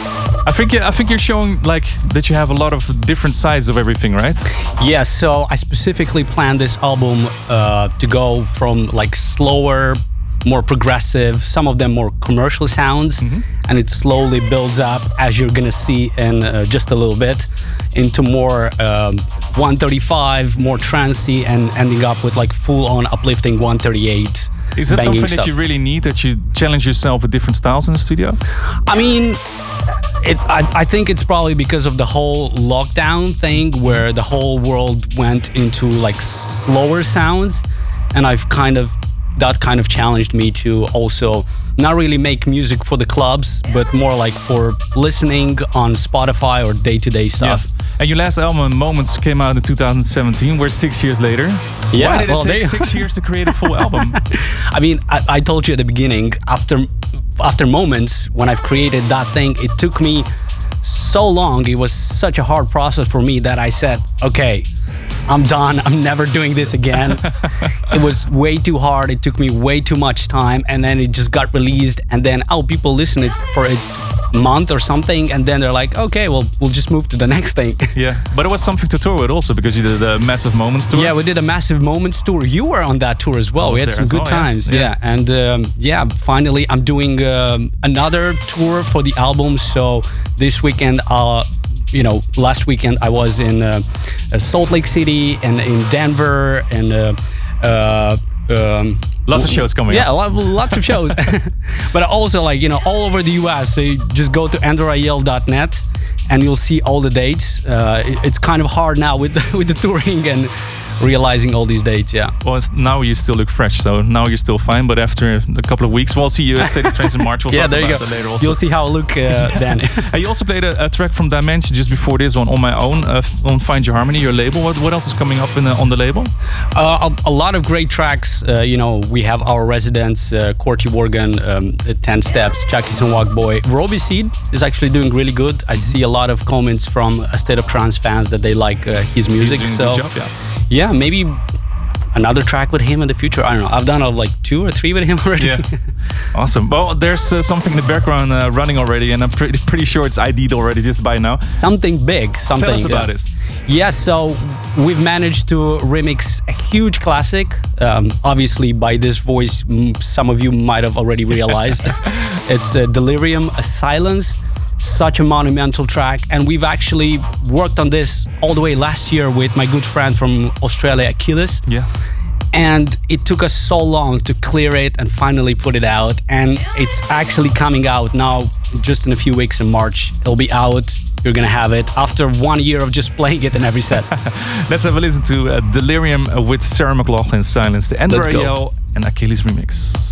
I think I think you're showing like that you have a lot of different sides of everything, right? Yeah, so I specifically planned this album uh, to go from like slower, more progressive, some of them more commercial sounds, mm-hmm. and it slowly builds up, as you're gonna see in uh, just a little bit, into more um, one thirty-five, more trancey, and ending up with like full-on uplifting one thirty-eight. Is that something stuff. that you really need, that you challenge yourself with different styles in the studio? I mean, it, I, I think it's probably because of the whole lockdown thing, where the whole world went into like slower sounds, and I've kind of that kind of challenged me to also not really make music for the clubs, but more like for listening on Spotify or day-to-day stuff. Yeah. And your last album, Moments, came out in two thousand seventeen. We're six years later. Yeah, Why did it well, take they... six years to create a full album? I mean, I, I told you at the beginning, after after Moments, when I've created that thing, it took me so long. It was such a hard process for me that I said, okay, I'm done. I'm never doing this again. It was way too hard. It took me way too much time. And then it just got released. And then, oh, people listen it for a month or something. And then they're like, okay, well, we'll just move to the next thing. Yeah, but it was something to tour with also, because you did a Massive Moments tour. Yeah, we did a Massive Moments tour. You were on that tour as well. We had some good well, times. Yeah, yeah. yeah. And um, yeah, finally, I'm doing um, another tour for the album. So this weekend, I'll... You know, last weekend I was in uh, Salt Lake City and in Denver and uh, uh, um, lots of shows coming yeah, up. Yeah, lots of shows. But also, like, you know, all over the U S. So you just go to andrew rayel dot net and you'll see all the dates. Uh, it, it's kind of hard now with the, with the touring and realizing all these dates, yeah. Well, it's, now you still look fresh, so now you're still fine. But after a couple of weeks, we'll see you at State of Trance in March. We'll yeah, talk there about you go. that later also. You'll see how I look uh, then. And you also played a, a track from Dimension just before this one on my own, uh, on Find Your Harmony, your label. What, what else is coming up in the, on the label? Uh, a, a lot of great tracks. Uh, you know, we have our residents, uh, Corty Morgan, um, ten Steps, Chucky's and Walk Boy. Robbie Seed is actually doing really good. I see a lot of comments from A State of Trance fans that they like uh, his music. He's so doing a good job, yeah. yeah, maybe another track with him in the future. I don't know. I've done uh, like two or three with him already. Yeah, awesome. Well, there's uh, something in the background uh, running already, and I'm pretty pretty sure it's I D'd already just by now. Something big. Something. Tell us about yeah. it. Yeah, so we've managed to remix a huge classic. Um, obviously, by this voice, some of you might have already realized. It's uh, Delirium, A Silence. Such a monumental track, and we've actually worked on this all the way last year with my good friend from Australia, Achilles. Yeah. And it took us so long to clear it and finally put it out. And it's actually coming out now, just in a few weeks in March. It'll be out. You're gonna have it after one year of just playing it in every set. Let's have a listen to uh, Delirium with Sarah McLachlan, Silence, the Andrew Rayel and Achilles remix.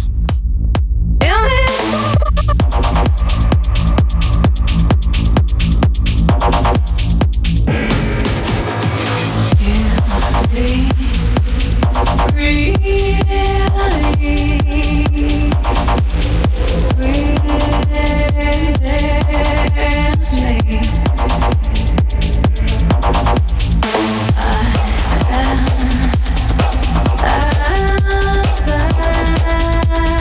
I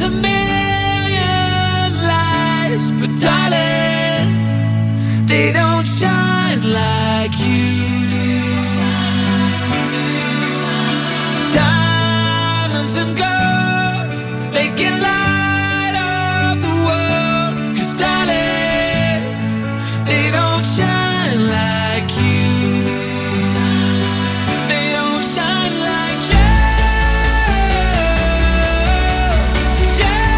a million lights, but darling, they don't shine like you. Diamonds and gold, they can light up the world, 'cause darling, they don't shine like you. They don't shine like you. Yeah.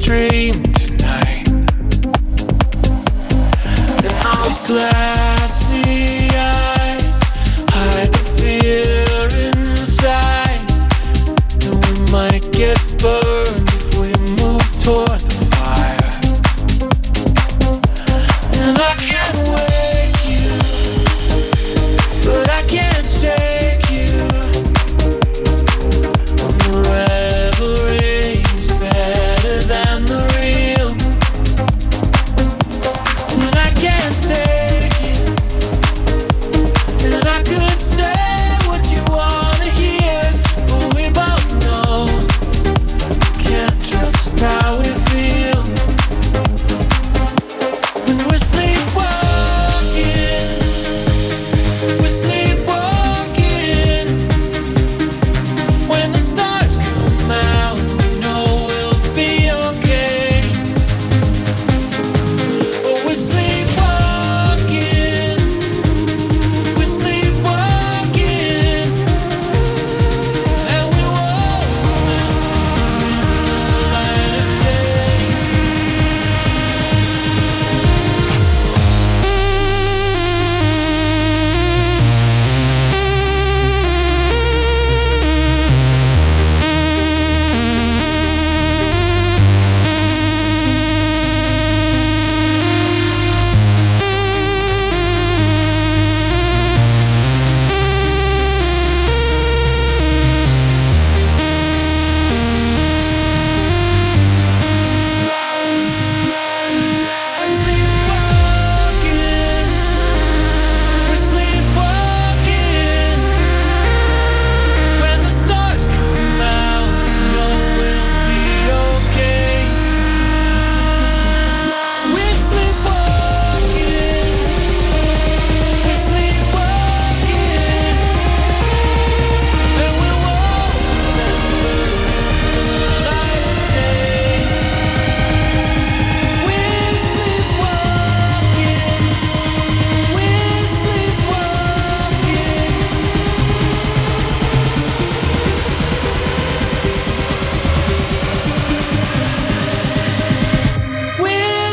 dream tonight. And those glassy eyes hide the fear inside. And we might get burned if we move toward the fire. And I can't wake you, but I can't shake you. And the revelry's better than the real. And I can't take it, and I could say what you wanna hear, but we both know can't trust how we feel. When we're sleepwalking, we're sleepwalking. When the stars come out, we know we'll be okay. But we're sleepwalking, we're sleepwalking, and we won't remember in the light of day. We're sleepwalking. When the stars come out, we know we'll be okay. We're sleepwalking. We're sleepwalking. And we won't remember in the light of day. We're sleepwalking. We're sleepwalking. We're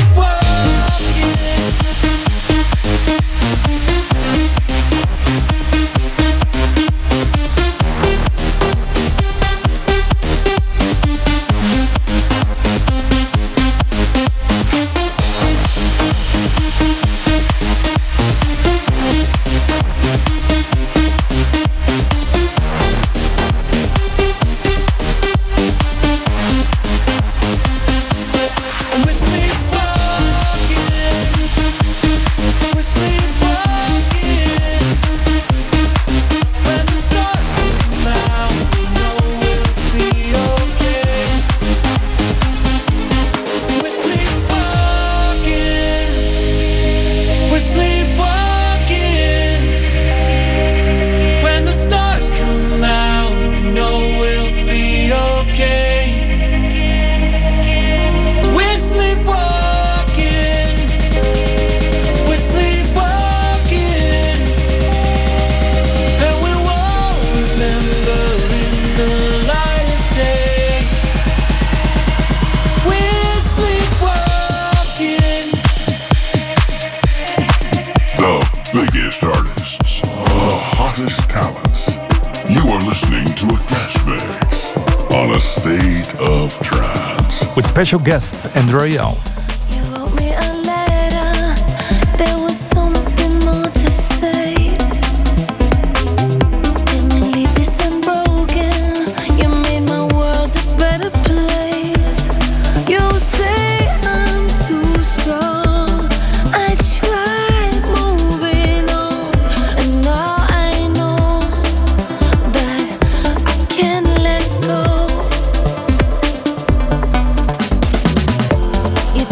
sleepwalking. We're sleepwalking. We're sleepwalking. When the stars come out, we know we'll be okay. We're sleepwalking. We're sleepwalking. When the stars come out, we know we'll be okay. We're sleepwalking. We're sleepwalking. And we won't remember in the light of day. We're sleepwalking. The biggest artists, the hottest talents. You are listening to a guest mix on A State of Trance. With special guest Andrew Rayel. You wrote me a letter. There was something more to say. Let me leave this unbroken. You made my world a better place. You say I'm too strong. I tried moving on, and now I know that I can't let go. You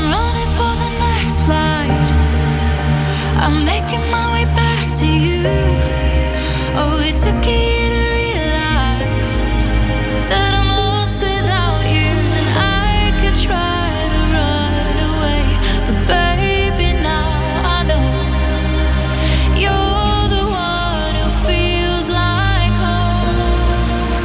I'm running for the next flight. I'm making my way back to you. Oh, it took a year to realize that I'm lost without you. And I could try to run away, but baby, now I know you're the one who feels like home.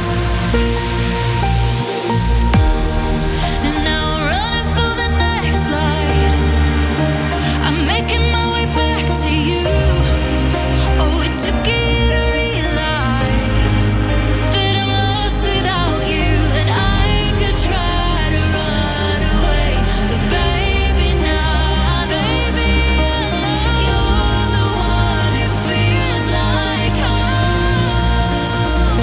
And now I'm running for the next flight. I'm making my way back to you. Oh, it took a year to realize that I'm lost without you. And I could try to run away, but baby, now, baby, I know you're the one who feels like home.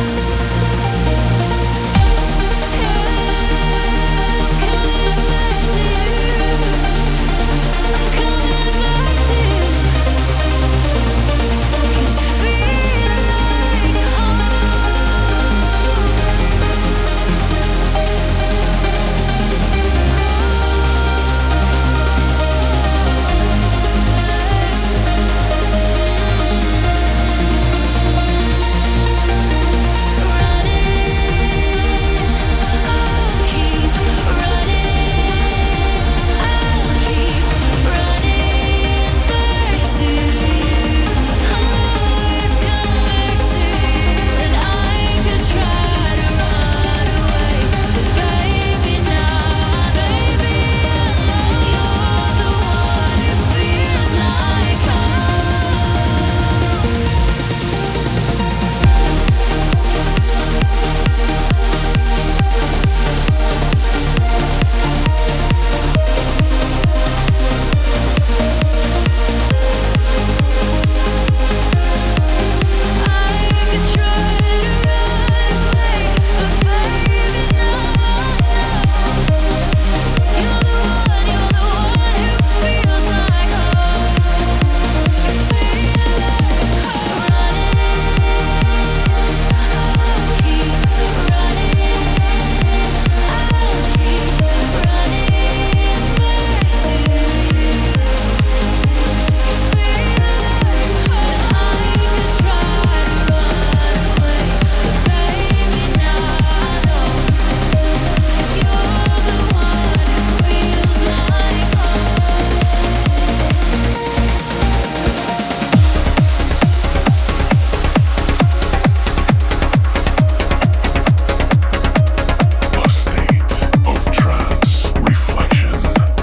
Coming back to you. I'm coming back to you. 'Cause you feel like home. I'll keep running. I'll keep running back to you. I'll always come back to you. And I could try to run away, but baby, now, baby, I know you're the one who feels like home. I could try to run away, but baby, now I know you're the one, you're the one who feels like home. Feel like running. I'll keep running. I'll keep running back to you. Feel like I could try to run away, but baby, now I know you're the one who feels like A state of trance reflection.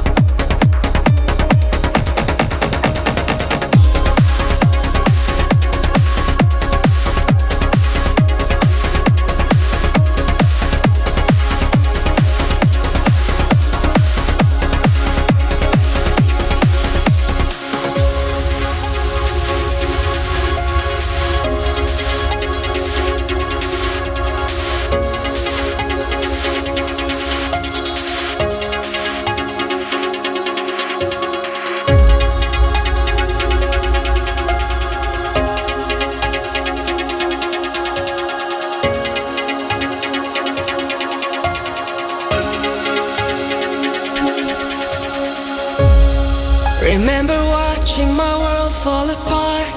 Remember watching my world fall apart.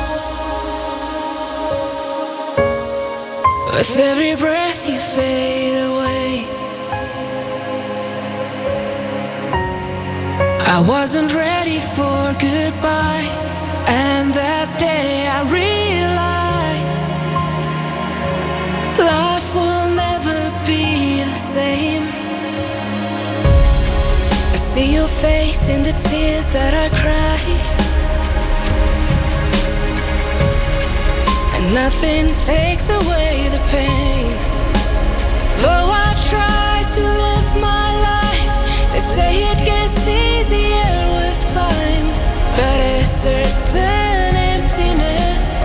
With every breath you fade away. I wasn't ready for goodbye, and that day I realized life will never be the same. I see your face in the tears that I cry, and nothing takes away the pain. Though I try to live my life, they say it gets easier with time, but a certain emptiness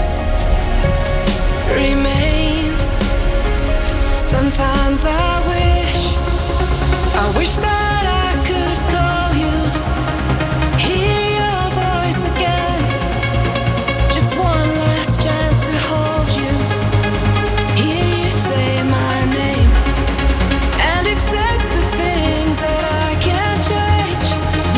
remains. Sometimes I wish, I wish that I could call you, hear your voice again. Just one last chance to hold you, hear you say my name, and accept the things that I can't change.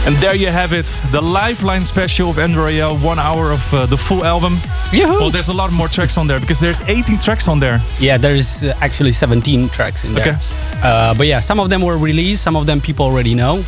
And there you have it, the Lifeline special of Andrew Rayel, one hour of uh, the full album. Yoo-hoo. Well, there's a lot more tracks on there because there's eighteen tracks on there. Yeah, there's uh, actually seventeen tracks in there. Okay. Uh, but yeah, some of them were released, some of them people already know.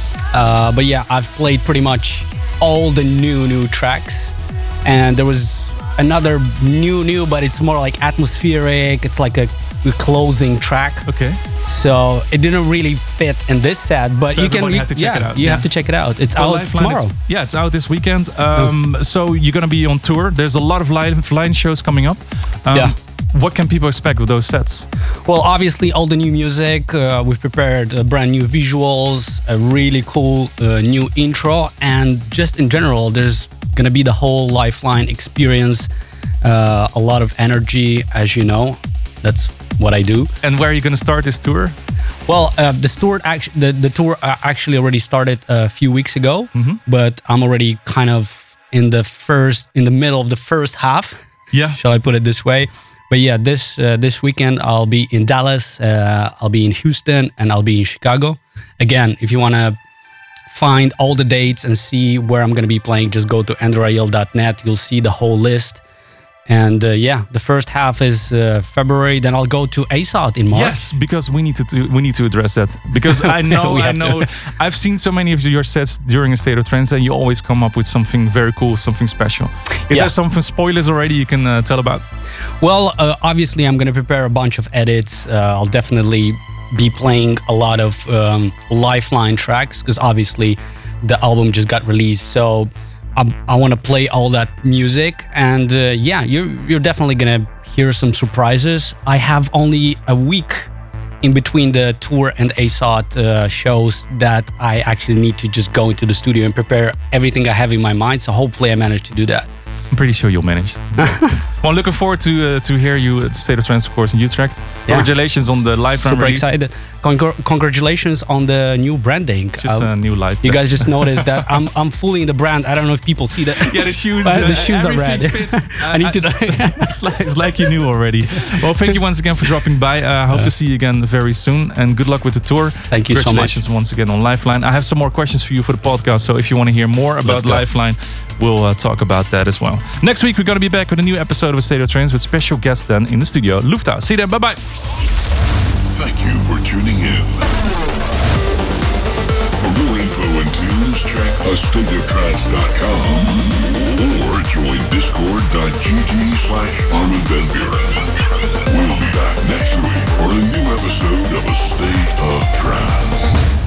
Uh, but yeah, I've played pretty much all the new, new tracks. And there was another new, new, but it's more like atmospheric. It's like a, a closing track. Okay. So it didn't really fit in this set, but So you can, everybody you, had to check yeah, it out. you Yeah. have to check it out. It's So out Lifeline tomorrow. is- yeah, it's out this weekend. Um, So you're gonna be on tour. There's a lot of Lifeline shows coming up. Um, Yeah. What can people expect with those sets? Well, obviously, all the new music. Uh, we've prepared uh, brand new visuals, a really cool uh, new intro, and just in general, there's gonna be the whole Lifeline experience. Uh, a lot of energy, as you know. That's what I do. And where are you gonna start this tour? Well, uh, the tour actually the, the tour uh, actually already started a few weeks ago, Mhm. but I'm already kind of in the first in the middle of the first half. Yeah. Shall I put it this way? But yeah, this uh, this weekend I'll be in Dallas, uh, I'll be in Houston, and I'll be in Chicago. Again, if you want to find all the dates and see where I'm going to be playing, just go to andrew rayel dot net. You'll see the whole list. And uh, yeah, the first half is uh, February. Then I'll go to A S O T in March. Yes, because we need to, to we need to address that because I know We I have to. know I've seen so many of your sets during a State of Trance, and you always come up with something very cool, something special. Is Yeah. there some spoilers already you can uh, tell about? Well, uh, obviously, I'm going to prepare a bunch of edits. Uh, I'll definitely be playing a lot of um, Lifeline tracks because obviously the album just got released. So I, I want to play all that music. And uh, yeah, you're, you're definitely going to hear some surprises. I have only a week in between the tour and A S O T uh, shows that I actually need to just go into the studio and prepare everything I have in my mind. So hopefully I manage to do that. I'm pretty sure you'll manage. Well, looking forward to uh, to hear you at State of Trance, of course, in Utrecht. Yeah. Congratulations on the Lifeline Super release. excited. Congr- congratulations on the new branding. Just a new light. You guys just noticed that I'm I'm fully in the brand. I don't know if people see that. Yeah, the shoes. But the, the shoes are everything red. Fits. I need to. it's, like, it's like you knew already. Well, thank you once again for dropping by. I uh, hope to see you again very soon, and good luck with the tour. Thank you so much. Congratulations once again on Lifeline. I have some more questions for you for the podcast, so if you want to hear more about go. Lifeline, we'll uh, talk about that as well. Next week, we're going to be back with a new episode of A State of Trance with special guests then in the studio, Lufta. See you then. Bye bye. Thank you for tuning in. For more info and tunes, check a state of trance dot com or join discord.gg slash Armin van Buren. We'll be back next week for a new episode of A State of Trance.